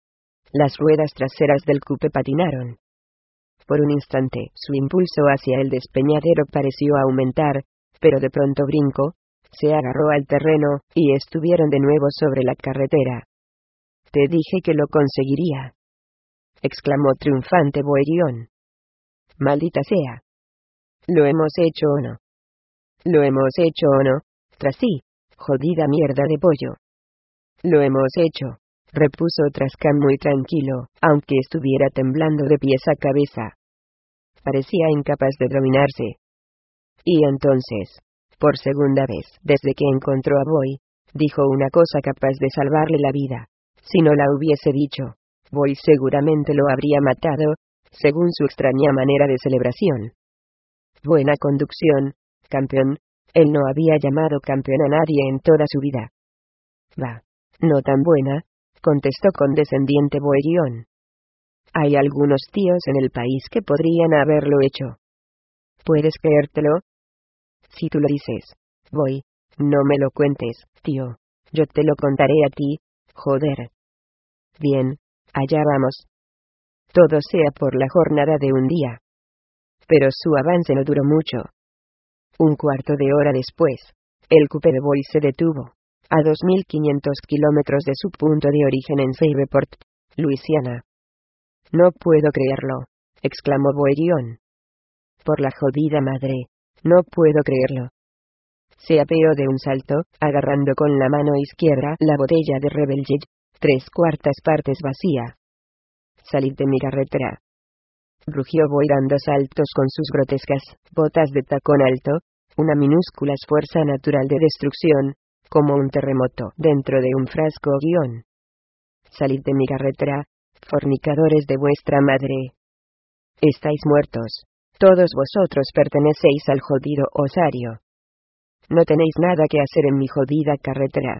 S1: Las ruedas traseras del coupé patinaron. Por un instante, su impulso hacia el despeñadero pareció aumentar, pero de pronto brincó, se agarró al terreno, y estuvieron de nuevo sobre la carretera. «Te dije que lo conseguiría», exclamó triunfante Boyrión. «Maldita sea. ¿Lo hemos hecho o no? ¿Lo hemos hecho o no, Tracy, jodida mierda de pollo?» «Lo hemos hecho», repuso Trascan muy tranquilo, aunque estuviera temblando de pies a cabeza. Parecía incapaz de dominarse. Y entonces, por segunda vez desde que encontró a Boy, dijo una cosa capaz de salvarle la vida. Si no la hubiese dicho, Boy seguramente lo habría matado, según su extraña manera de celebración. Buena conducción, campeón. Él no había llamado campeón a nadie en toda su vida. «Va, no tan buena», contestó condescendiente Boyrión. «Hay algunos tíos en el país que podrían haberlo hecho. ¿Puedes creértelo? Si tú lo dices, Boy, no me lo cuentes, tío. Yo te lo contaré a ti, joder». «Bien, allá vamos. Todo sea por la jornada de un día». Pero su avance no duró mucho. Un cuarto de hora después, el coupé de Boy se detuvo, a dos mil quinientos kilómetros de su punto de origen en Shreveport, Luisiana. «No puedo creerlo», exclamó Boyrión. «Por la jodida madre, no puedo creerlo». Se apeó de un salto, agarrando con la mano izquierda la botella de Rebeljet, tres cuartas partes vacía. «Salid de mi carretera», rugió Boy dando saltos con sus grotescas botas de tacón alto, una minúscula fuerza natural de destrucción, como un terremoto dentro de un frasco guión. «Salid de mi carretera, fornicadores de vuestra madre. Estáis muertos. Todos vosotros pertenecéis al jodido osario». No tenéis nada que hacer en mi jodida carretera.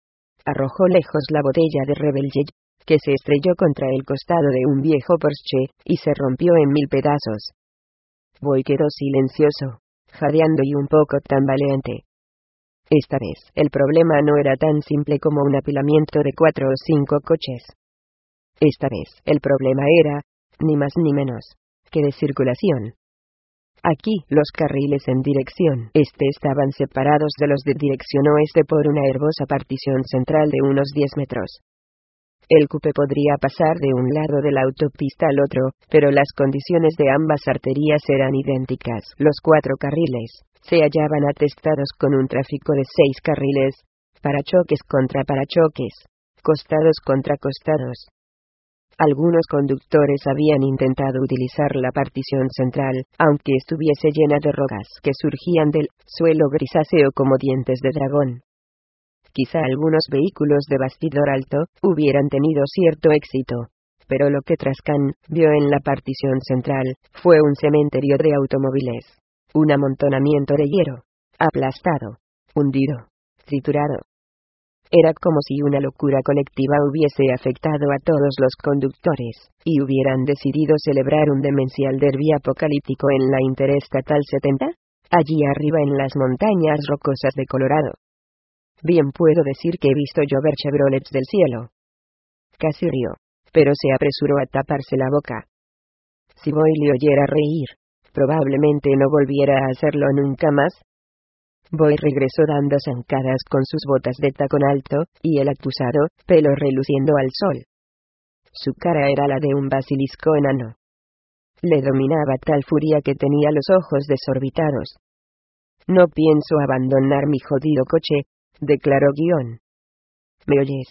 S1: Arrojó lejos la botella de Rebellion, que se estrelló contra el costado de un viejo Porsche, y se rompió en mil pedazos. Boy quedó silencioso, jadeando y un poco tambaleante. Esta vez, el problema no era tan simple como un apilamiento de cuatro o cinco coches. Esta vez, el problema era, ni más ni menos, que de circulación. Aquí, los carriles en dirección este estaban separados de los de dirección oeste por una herbosa partición central de unos diez metros. El coupé podría pasar de un lado de la autopista al otro, pero las condiciones de ambas arterias eran idénticas. Los cuatro carriles se hallaban atestados con un tráfico de seis carriles, parachoques contra parachoques, costados contra costados. Algunos conductores habían intentado utilizar la partición central, aunque estuviese llena de rocas que surgían del suelo grisáceo como dientes de dragón. Quizá algunos vehículos de bastidor alto hubieran tenido cierto éxito, pero lo que Trascan vio en la partición central fue un cementerio de automóviles, un amontonamiento de hierro, aplastado, hundido, triturado. Era como si una locura colectiva hubiese afectado a todos los conductores, y hubieran decidido celebrar un demencial derbi apocalíptico en la Interestatal setenta, allí arriba en las montañas rocosas de Colorado. Bien puedo decir que he visto llover Chevrolets del cielo. Casi rió, pero se apresuró a taparse la boca. Si Boy le oyera reír, probablemente no volviera a hacerlo nunca más. Boy regresó dando zancadas con sus botas de tacón alto, y el acusado, pelo reluciendo al sol. Su cara era la de un basilisco enano. Le dominaba tal furia que tenía los ojos desorbitados. No pienso abandonar mi jodido coche, declaró Guión. ¿Me oyes?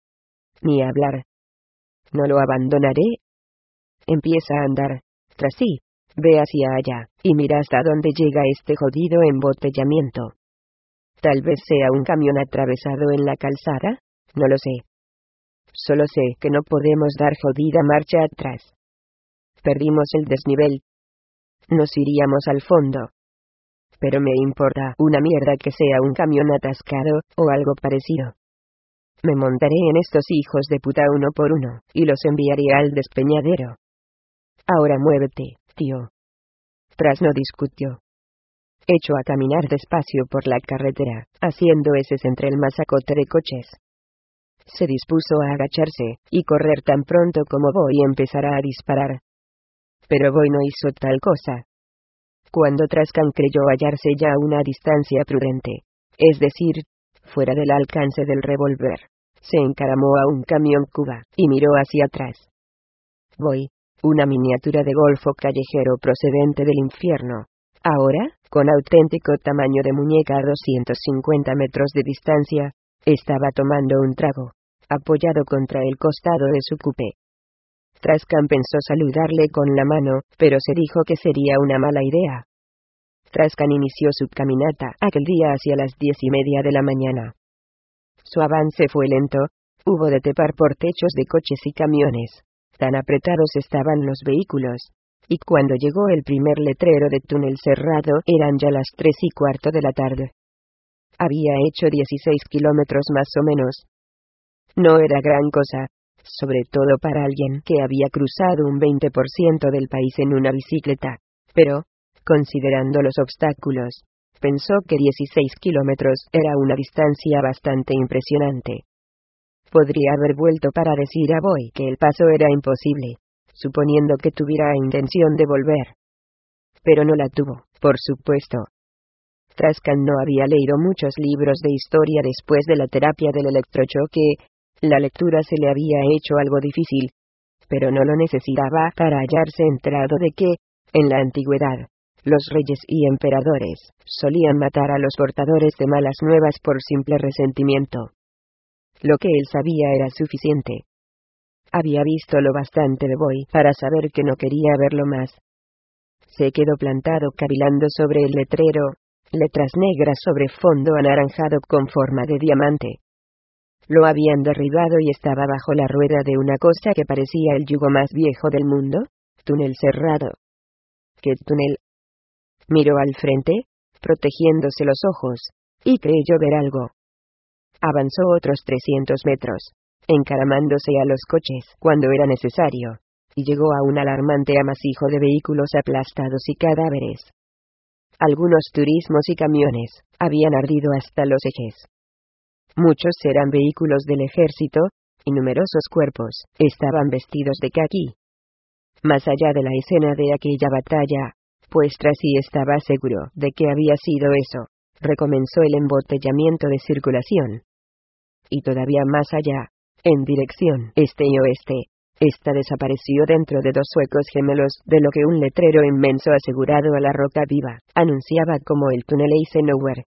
S1: Ni hablar. No lo abandonaré. Empieza a andar, tras sí. Ve hacia allá, y mira hasta dónde llega este jodido embotellamiento. Tal vez sea un camión atravesado en la calzada, no lo sé. Solo sé que no podemos dar jodida marcha atrás. Perdimos el desnivel. Nos iríamos al fondo. Pero me importa una mierda que sea un camión atascado, o algo parecido. Me montaré en estos hijos de puta uno por uno, y los enviaré al despeñadero. Ahora muévete, tío. Tras no discutió. Echó a caminar despacio por la carretera, haciendo heces entre el masacote de coches. Se dispuso a agacharse, y correr tan pronto como Boy empezara a disparar. Pero Boy no hizo tal cosa. Cuando Trascan creyó hallarse ya a una distancia prudente, es decir, fuera del alcance del revólver, se encaramó a un camión Cuba, y miró hacia atrás. Boy, una miniatura de golfo callejero procedente del infierno, ahora, con auténtico tamaño de muñeca a doscientos cincuenta metros de distancia, estaba tomando un trago, apoyado contra el costado de su coupé. Trascan pensó saludarle con la mano, pero se dijo que sería una mala idea. Trascan inició su caminata aquel día hacia las diez y media de la mañana. Su avance fue lento, hubo de trepar por techos de coches y camiones. Tan apretados estaban los vehículos. Y cuando llegó el primer letrero de túnel cerrado eran ya las tres y cuarto de la tarde. Había hecho dieciséis kilómetros más o menos. No era gran cosa, sobre todo para alguien que había cruzado un veinte por ciento del país en una bicicleta, pero, considerando los obstáculos, pensó que dieciséis kilómetros era una distancia bastante impresionante. Podría haber vuelto para decir a Boy que el paso era imposible, suponiendo que tuviera intención de volver. Pero no la tuvo, por supuesto. Trascan no había leído muchos libros de historia después de la terapia del electrochoque. La lectura se le había hecho algo difícil, pero no lo necesitaba para hallarse enterado de que, en la antigüedad, los reyes y emperadores solían matar a los portadores de malas nuevas por simple resentimiento. Lo que él sabía era suficiente. Había visto lo bastante de Boy para saber que no quería verlo más. Se quedó plantado cavilando sobre el letrero, letras negras sobre fondo anaranjado con forma de diamante. Lo habían derribado y estaba bajo la rueda de una cosa que parecía el yugo más viejo del mundo. Túnel cerrado. ¿Qué túnel? Miró al frente, protegiéndose los ojos, y creyó ver algo. Avanzó otros trescientos metros, encaramándose a los coches cuando era necesario, y llegó a un alarmante amasijo de vehículos aplastados y cadáveres. Algunos turismos y camiones habían ardido hasta los ejes. Muchos eran vehículos del ejército, y numerosos cuerpos estaban vestidos de caqui. Más allá de la escena de aquella batalla, pues Tracy estaba seguro de que había sido eso, recomenzó el embotellamiento de circulación. Y todavía más allá, en dirección este y oeste, esta desapareció dentro de dos huecos gemelos de lo que un letrero inmenso asegurado a la roca viva anunciaba como el túnel Eisenhower.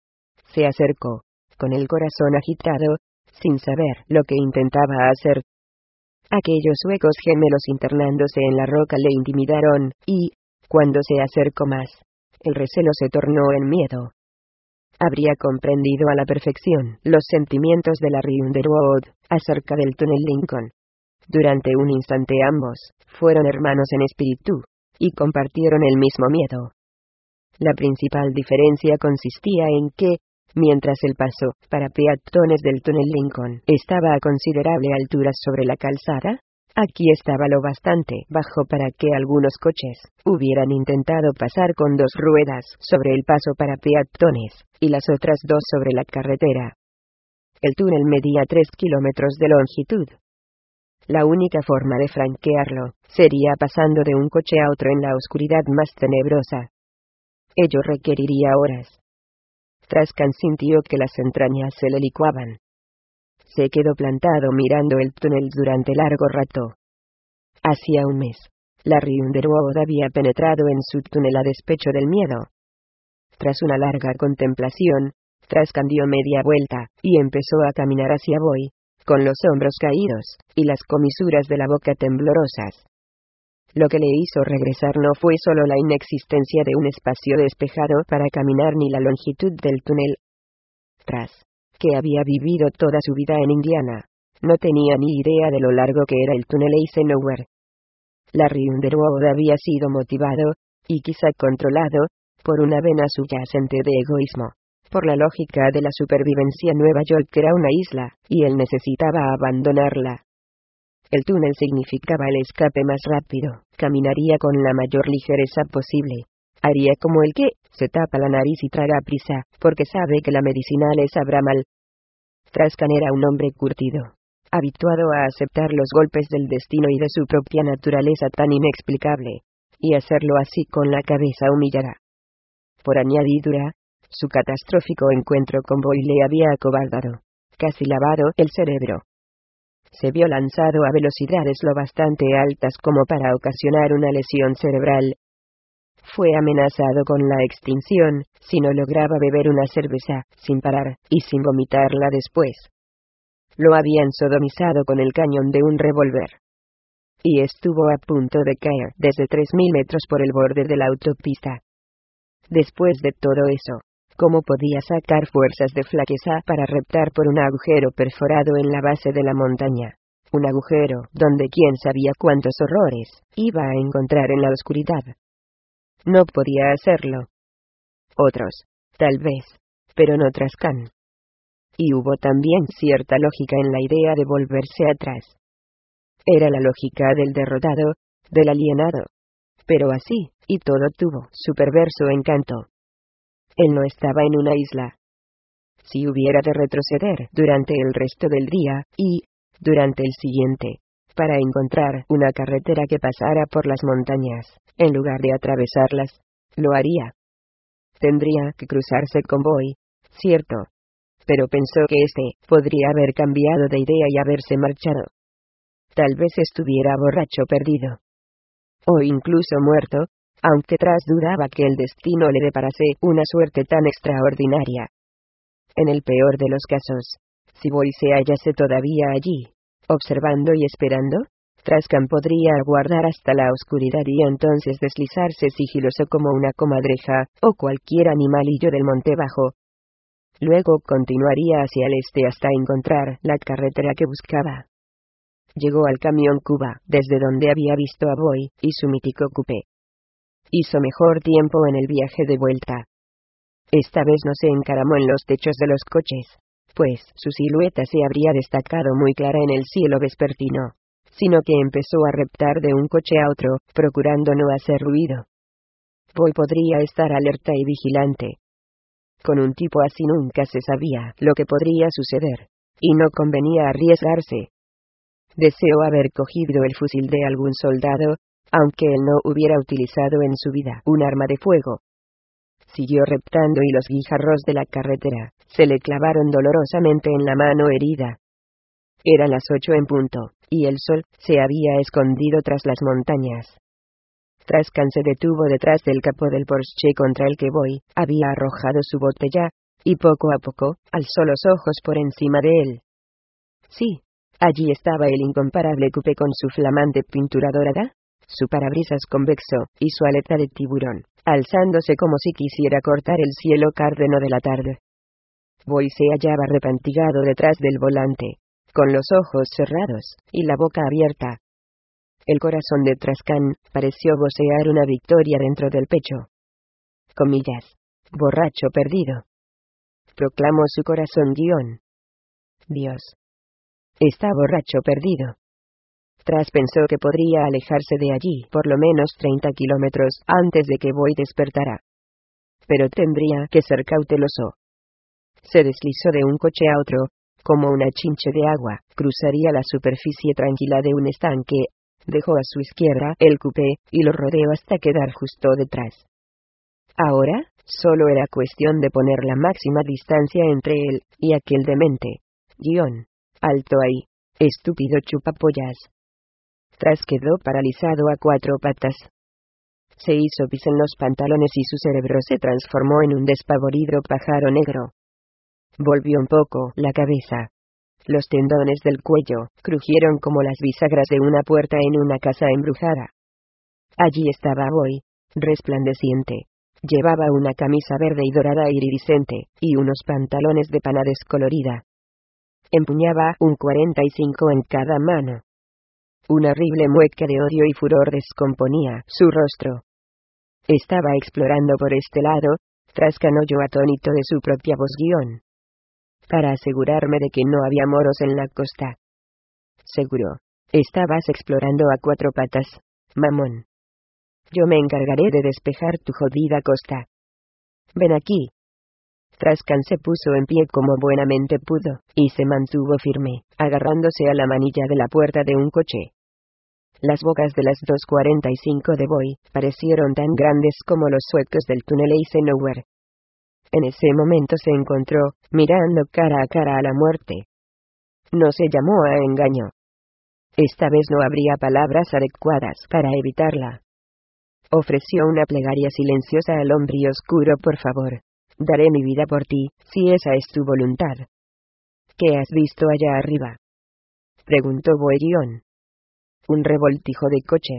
S1: Se acercó, con el corazón agitado, sin saber lo que intentaba hacer. Aquellos huecos gemelos internándose en la roca le intimidaron, y, cuando se acercó más, el recelo se tornó en miedo. Habría comprendido a la perfección los sentimientos de Larry Underwood acerca del túnel Lincoln. Durante un instante ambos fueron hermanos en espíritu, y compartieron el mismo miedo. La principal diferencia consistía en que, mientras el paso para peatones del túnel Lincoln estaba a considerable altura sobre la calzada, aquí estaba lo bastante bajo para que algunos coches hubieran intentado pasar con dos ruedas sobre el paso para peatones, y las otras dos sobre la carretera. El túnel medía tres kilómetros de longitud. La única forma de franquearlo sería pasando de un coche a otro en la oscuridad más tenebrosa. Ello requeriría horas. Trascan sintió que las entrañas se le licuaban. Se quedó plantado mirando el túnel durante largo rato. Hacía un mes, Larry Underwood había penetrado en su túnel a despecho del miedo. Tras una larga contemplación, Trascan dio media vuelta, y empezó a caminar hacia Boy, con los hombros caídos, y las comisuras de la boca temblorosas. Lo que le hizo regresar no fue solo la inexistencia de un espacio despejado para caminar ni la longitud del túnel. Tras que había vivido toda su vida en Indiana, no tenía ni idea de lo largo que era el túnel Eisenhower. Larry Underwood había sido motivado, y quizá controlado, por una vena subyacente de egoísmo, por la lógica de la supervivencia. Nueva York era una isla, y él necesitaba abandonarla. El túnel significaba el escape más rápido, caminaría con la mayor ligereza posible. Haría como el que se tapa la nariz y traga prisa, porque sabe que la medicina le sabrá mal. Trascan era un hombre curtido, habituado a aceptar los golpes del destino y de su propia naturaleza tan inexplicable, y hacerlo así con la cabeza humillada. Por añadidura, su catastrófico encuentro con Boy le había acobardado, casi lavado el cerebro. Se vio lanzado a velocidades lo bastante altas como para ocasionar una lesión cerebral. Fue amenazado con la extinción si no lograba beber una cerveza sin parar y sin vomitarla después. Lo habían sodomizado con el cañón de un revólver. Y estuvo a punto de caer desde tres mil metros por el borde de la autopista. Después de todo eso, ¿cómo podía sacar fuerzas de flaqueza para reptar por un agujero perforado en la base de la montaña? Un agujero donde quién sabía cuántos horrores iba a encontrar en la oscuridad. No podía hacerlo. Otros, tal vez, pero no Trascan. Y hubo también cierta lógica en la idea de volverse atrás. Era la lógica del derrotado, del alienado. Pero así, y todo tuvo su perverso encanto. Él no estaba en una isla. Si hubiera de retroceder durante el resto del día, y, durante el siguiente, para encontrar una carretera que pasara por las montañas, en lugar de atravesarlas, lo haría. Tendría que cruzarse con Boy, cierto. Pero pensó que éste podría haber cambiado de idea y haberse marchado. Tal vez estuviera borracho perdido. O incluso muerto, aunque Tras dudaba que el destino le deparase una suerte tan extraordinaria. En el peor de los casos, si Boy se hallase todavía allí, observando y esperando, Trascan podría aguardar hasta la oscuridad y entonces deslizarse sigiloso como una comadreja, o cualquier animalillo del monte bajo. Luego continuaría hacia el este hasta encontrar la carretera que buscaba. Llegó al camión Cuba, desde donde había visto a Boy y su mítico coupé. Hizo mejor tiempo en el viaje de vuelta. Esta vez no se encaramó en los techos de los coches, pues su silueta se habría destacado muy clara en el cielo vespertino, sino que empezó a reptar de un coche a otro, procurando no hacer ruido. Boy podría estar alerta y vigilante. Con un tipo así nunca se sabía lo que podría suceder, y no convenía arriesgarse. Deseó haber cogido el fusil de algún soldado, aunque él no hubiera utilizado en su vida un arma de fuego. Siguió reptando y los guijarros de la carretera se le clavaron dolorosamente en la mano herida. Eran las ocho en punto, y el sol se había escondido tras las montañas. Trascan se detuvo detrás del capó del Porsche contra el que Boy había arrojado su botella, y poco a poco alzó los ojos por encima de él. Sí, allí estaba el incomparable coupé con su flamante pintura dorada, su parabrisas convexo, y su aleta de tiburón, alzándose como si quisiera cortar el cielo cárdeno de la tarde. Boy se hallaba repantigado detrás del volante, con los ojos cerrados, y la boca abierta. El corazón de Trascan pareció vocear una victoria dentro del pecho. Comillas. Borracho perdido. Proclamó su corazón guión. Dios. Está borracho perdido. Tras pensó que podría alejarse de allí por lo menos treinta kilómetros antes de que Boy despertara. Pero tendría que ser cauteloso. Se deslizó de un coche a otro, como una chinche de agua, cruzaría la superficie tranquila de un estanque, dejó a su izquierda el coupé, y lo rodeó hasta quedar justo detrás. Ahora, solo era cuestión de poner la máxima distancia entre él y aquel demente. Guión. Alto ahí, estúpido chupapollas. Tras quedó paralizado a cuatro patas. Se hizo pis en los pantalones y su cerebro se transformó en un despavorido pájaro negro. Volvió un poco la cabeza. Los tendones del cuello crujieron como las bisagras de una puerta en una casa embrujada. Allí estaba Boy, resplandeciente. Llevaba una camisa verde y dorada iridiscente, y unos pantalones de pana descolorida. Empuñaba un cuarenta y cinco en cada mano. Una horrible mueca de odio y furor descomponía su rostro. Estaba explorando por este lado, Trascan oyó atónito de su propia voz guión. Para asegurarme de que no había moros en la costa. Seguro. Estabas explorando a cuatro patas, mamón. Yo me encargaré de despejar tu jodida costa. Ven aquí. Trascan se puso en pie como buenamente pudo, y se mantuvo firme, agarrándose a la manilla de la puerta de un coche. Las bocas de las dos cuarenta y cinco de Boy parecieron tan grandes como los huecos del túnel Eisenhower. En ese momento se encontró, mirando cara a cara a la muerte. No se llamó a engaño. Esta vez no habría palabras adecuadas para evitarla. Ofreció una plegaria silenciosa al hombre oscuro. Por favor, daré mi vida por ti, si esa es tu voluntad. ¿Qué has visto allá arriba? Preguntó Boerión. Un revoltijo de coches.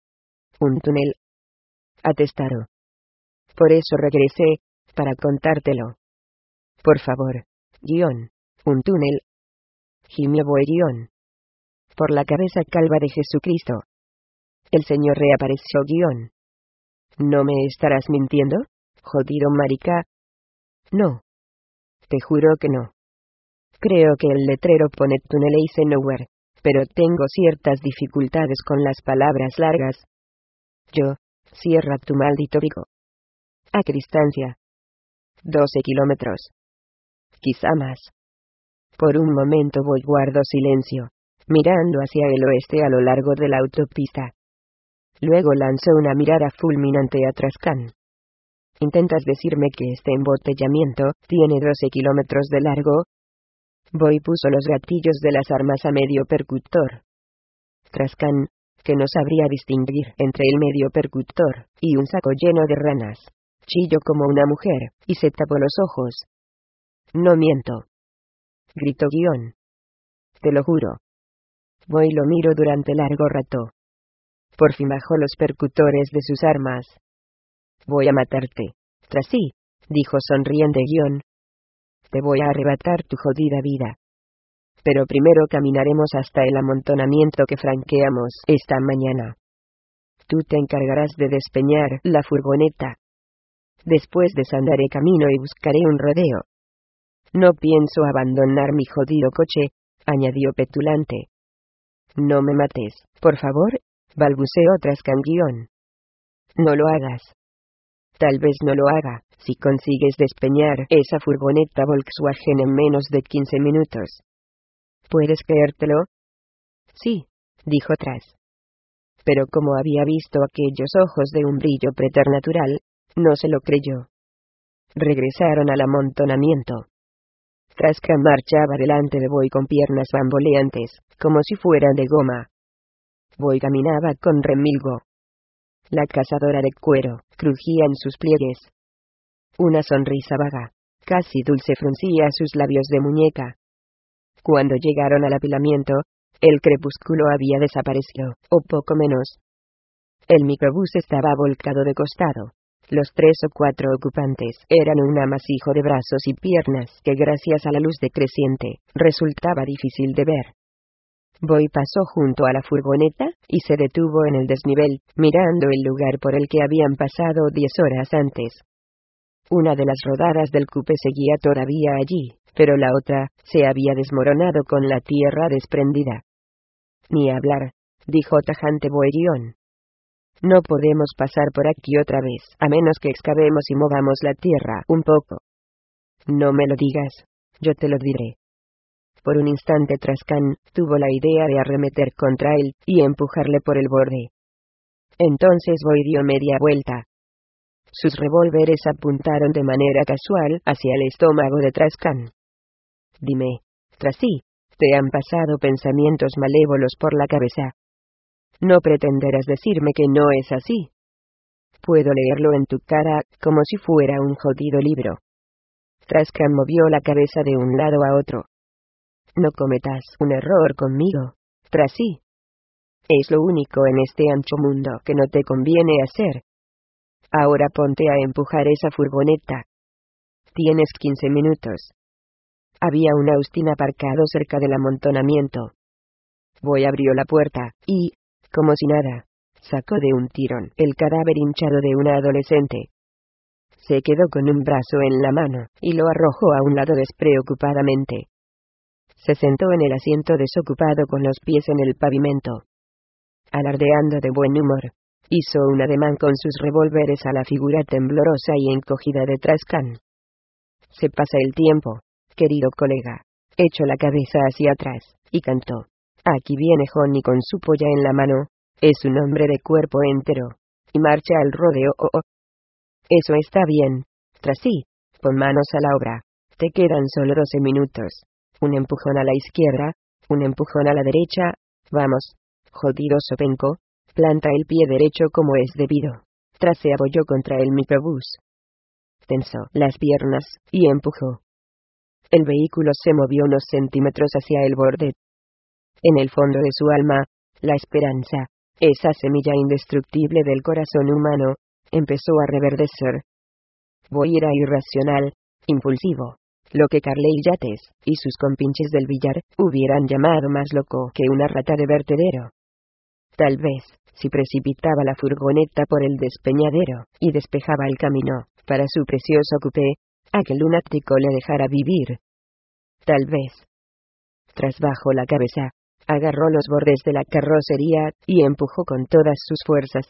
S1: Un túnel. Atestado. Por eso regresé, para contártelo. Por favor, guión. Un túnel. Gimió Boerión. Por la cabeza calva de Jesucristo. El Señor reapareció guión. ¿No me estarás mintiendo, jodido marica? No. Te juro que no. Creo que el letrero pone túnel Eisenhower, pero tengo ciertas dificultades con las palabras largas. Yo, cierra tu maldito bico. ¿A qué distancia? Doce kilómetros. Quizá más. Por un momento Boy guardó silencio, mirando hacia el oeste a lo largo de la autopista. Luego lanzó una mirada fulminante a Trascan. ¿Intentas decirme que este embotellamiento tiene doce kilómetros de largo? Boy puso los gatillos de las armas a medio percutor. Trascan, que no sabría distinguir entre el medio percutor y un saco lleno de ranas, chilló como una mujer, y se tapó los ojos. No miento. Gritó guión. Te lo juro. Boy lo miró durante largo rato. Por fin bajó los percutores de sus armas. Voy a matarte. Tras sí, dijo sonriente guión. Te voy a arrebatar tu jodida vida. Pero primero caminaremos hasta el amontonamiento que franqueamos esta mañana. Tú te encargarás de despeñar la furgoneta. Después desandaré camino y buscaré un rodeo. No pienso abandonar mi jodido coche, añadió petulante. No me mates, por favor, balbuceó Trascan-. No lo hagas. Tal vez no lo haga, si consigues despeñar esa furgoneta Volkswagen en menos de quince minutos. ¿Puedes creértelo? Sí, dijo Tras. Pero como había visto aquellos ojos de un brillo preternatural, no se lo creyó. Regresaron al amontonamiento. Trascan marchaba delante de Boy con piernas bamboleantes, como si fueran de goma. Boy caminaba con remilgo. La cazadora de cuero crujía en sus pliegues. Una sonrisa vaga, casi dulce, fruncía sus labios de muñeca. Cuando llegaron al apilamiento, el crepúsculo había desaparecido, o poco menos. El microbús estaba volcado de costado. Los tres o cuatro ocupantes eran un amasijo de brazos y piernas que, gracias a la luz decreciente, resultaba difícil de ver. Boy pasó junto a la furgoneta y se detuvo en el desnivel, mirando el lugar por el que habían pasado diez horas antes. Una de las rodadas del coupé seguía todavía allí, pero la otra se había desmoronado con la tierra desprendida. Ni hablar, dijo tajante Boyrión. No podemos pasar por aquí otra vez, a menos que excavemos y movamos la tierra un poco. No me lo digas, yo te lo diré. Por un instante Trascan tuvo la idea de arremeter contra él y empujarle por el borde. Entonces Boy dio media vuelta. Sus revólveres apuntaron de manera casual hacia el estómago de Trascan. Dime, Trasí, ¿te han pasado pensamientos malévolos por la cabeza? No pretenderás decirme que no es así. Puedo leerlo en tu cara, como si fuera un jodido libro. Trascan movió la cabeza de un lado a otro. No cometas un error conmigo, Trasí. Es lo único en este ancho mundo que no te conviene hacer. Ahora ponte a empujar esa furgoneta. Tienes quince minutos. Había un Austin aparcado cerca del amontonamiento. Boy abrió la puerta, y, como si nada, sacó de un tirón el cadáver hinchado de una adolescente. Se quedó con un brazo en la mano, y lo arrojó a un lado despreocupadamente. Se sentó en el asiento desocupado con los pies en el pavimento. Alardeando de buen humor, hizo un ademán con sus revólveres a la figura temblorosa y encogida de Trascan. Se pasa el tiempo, querido colega. Echó la cabeza hacia atrás, y cantó. Aquí viene Johnny con su polla en la mano. Es un hombre de cuerpo entero. Y marcha al rodeo. Oh, oh. Eso está bien. Trasí, pon manos a la obra. Te quedan solo doce minutos. Un empujón a la izquierda, un empujón a la derecha. Vamos. Jodido sopenco. Planta el pie derecho como es debido. Tras se apoyó contra el microbús. Tensó las piernas, y empujó. El vehículo se movió unos centímetros hacia el borde. En el fondo de su alma, la esperanza, esa semilla indestructible del corazón humano, empezó a reverdecer. Boy era irracional, impulsivo, lo que Carley Yates y sus compinches del billar hubieran llamado más loco que una rata de vertedero. Tal vez, si precipitaba la furgoneta por el despeñadero y despejaba el camino para su precioso coupé, aquel lunático le dejara vivir. Tal vez. Tras bajó la cabeza, agarró los bordes de la carrocería y empujó con todas sus fuerzas.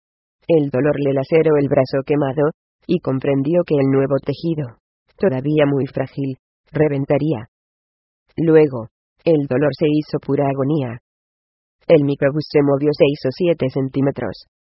S1: El dolor le laceró el brazo quemado, y comprendió que el nuevo tejido, todavía muy frágil, reventaría. Luego, el dolor se hizo pura agonía. El microbús se movió seis o siete centímetros,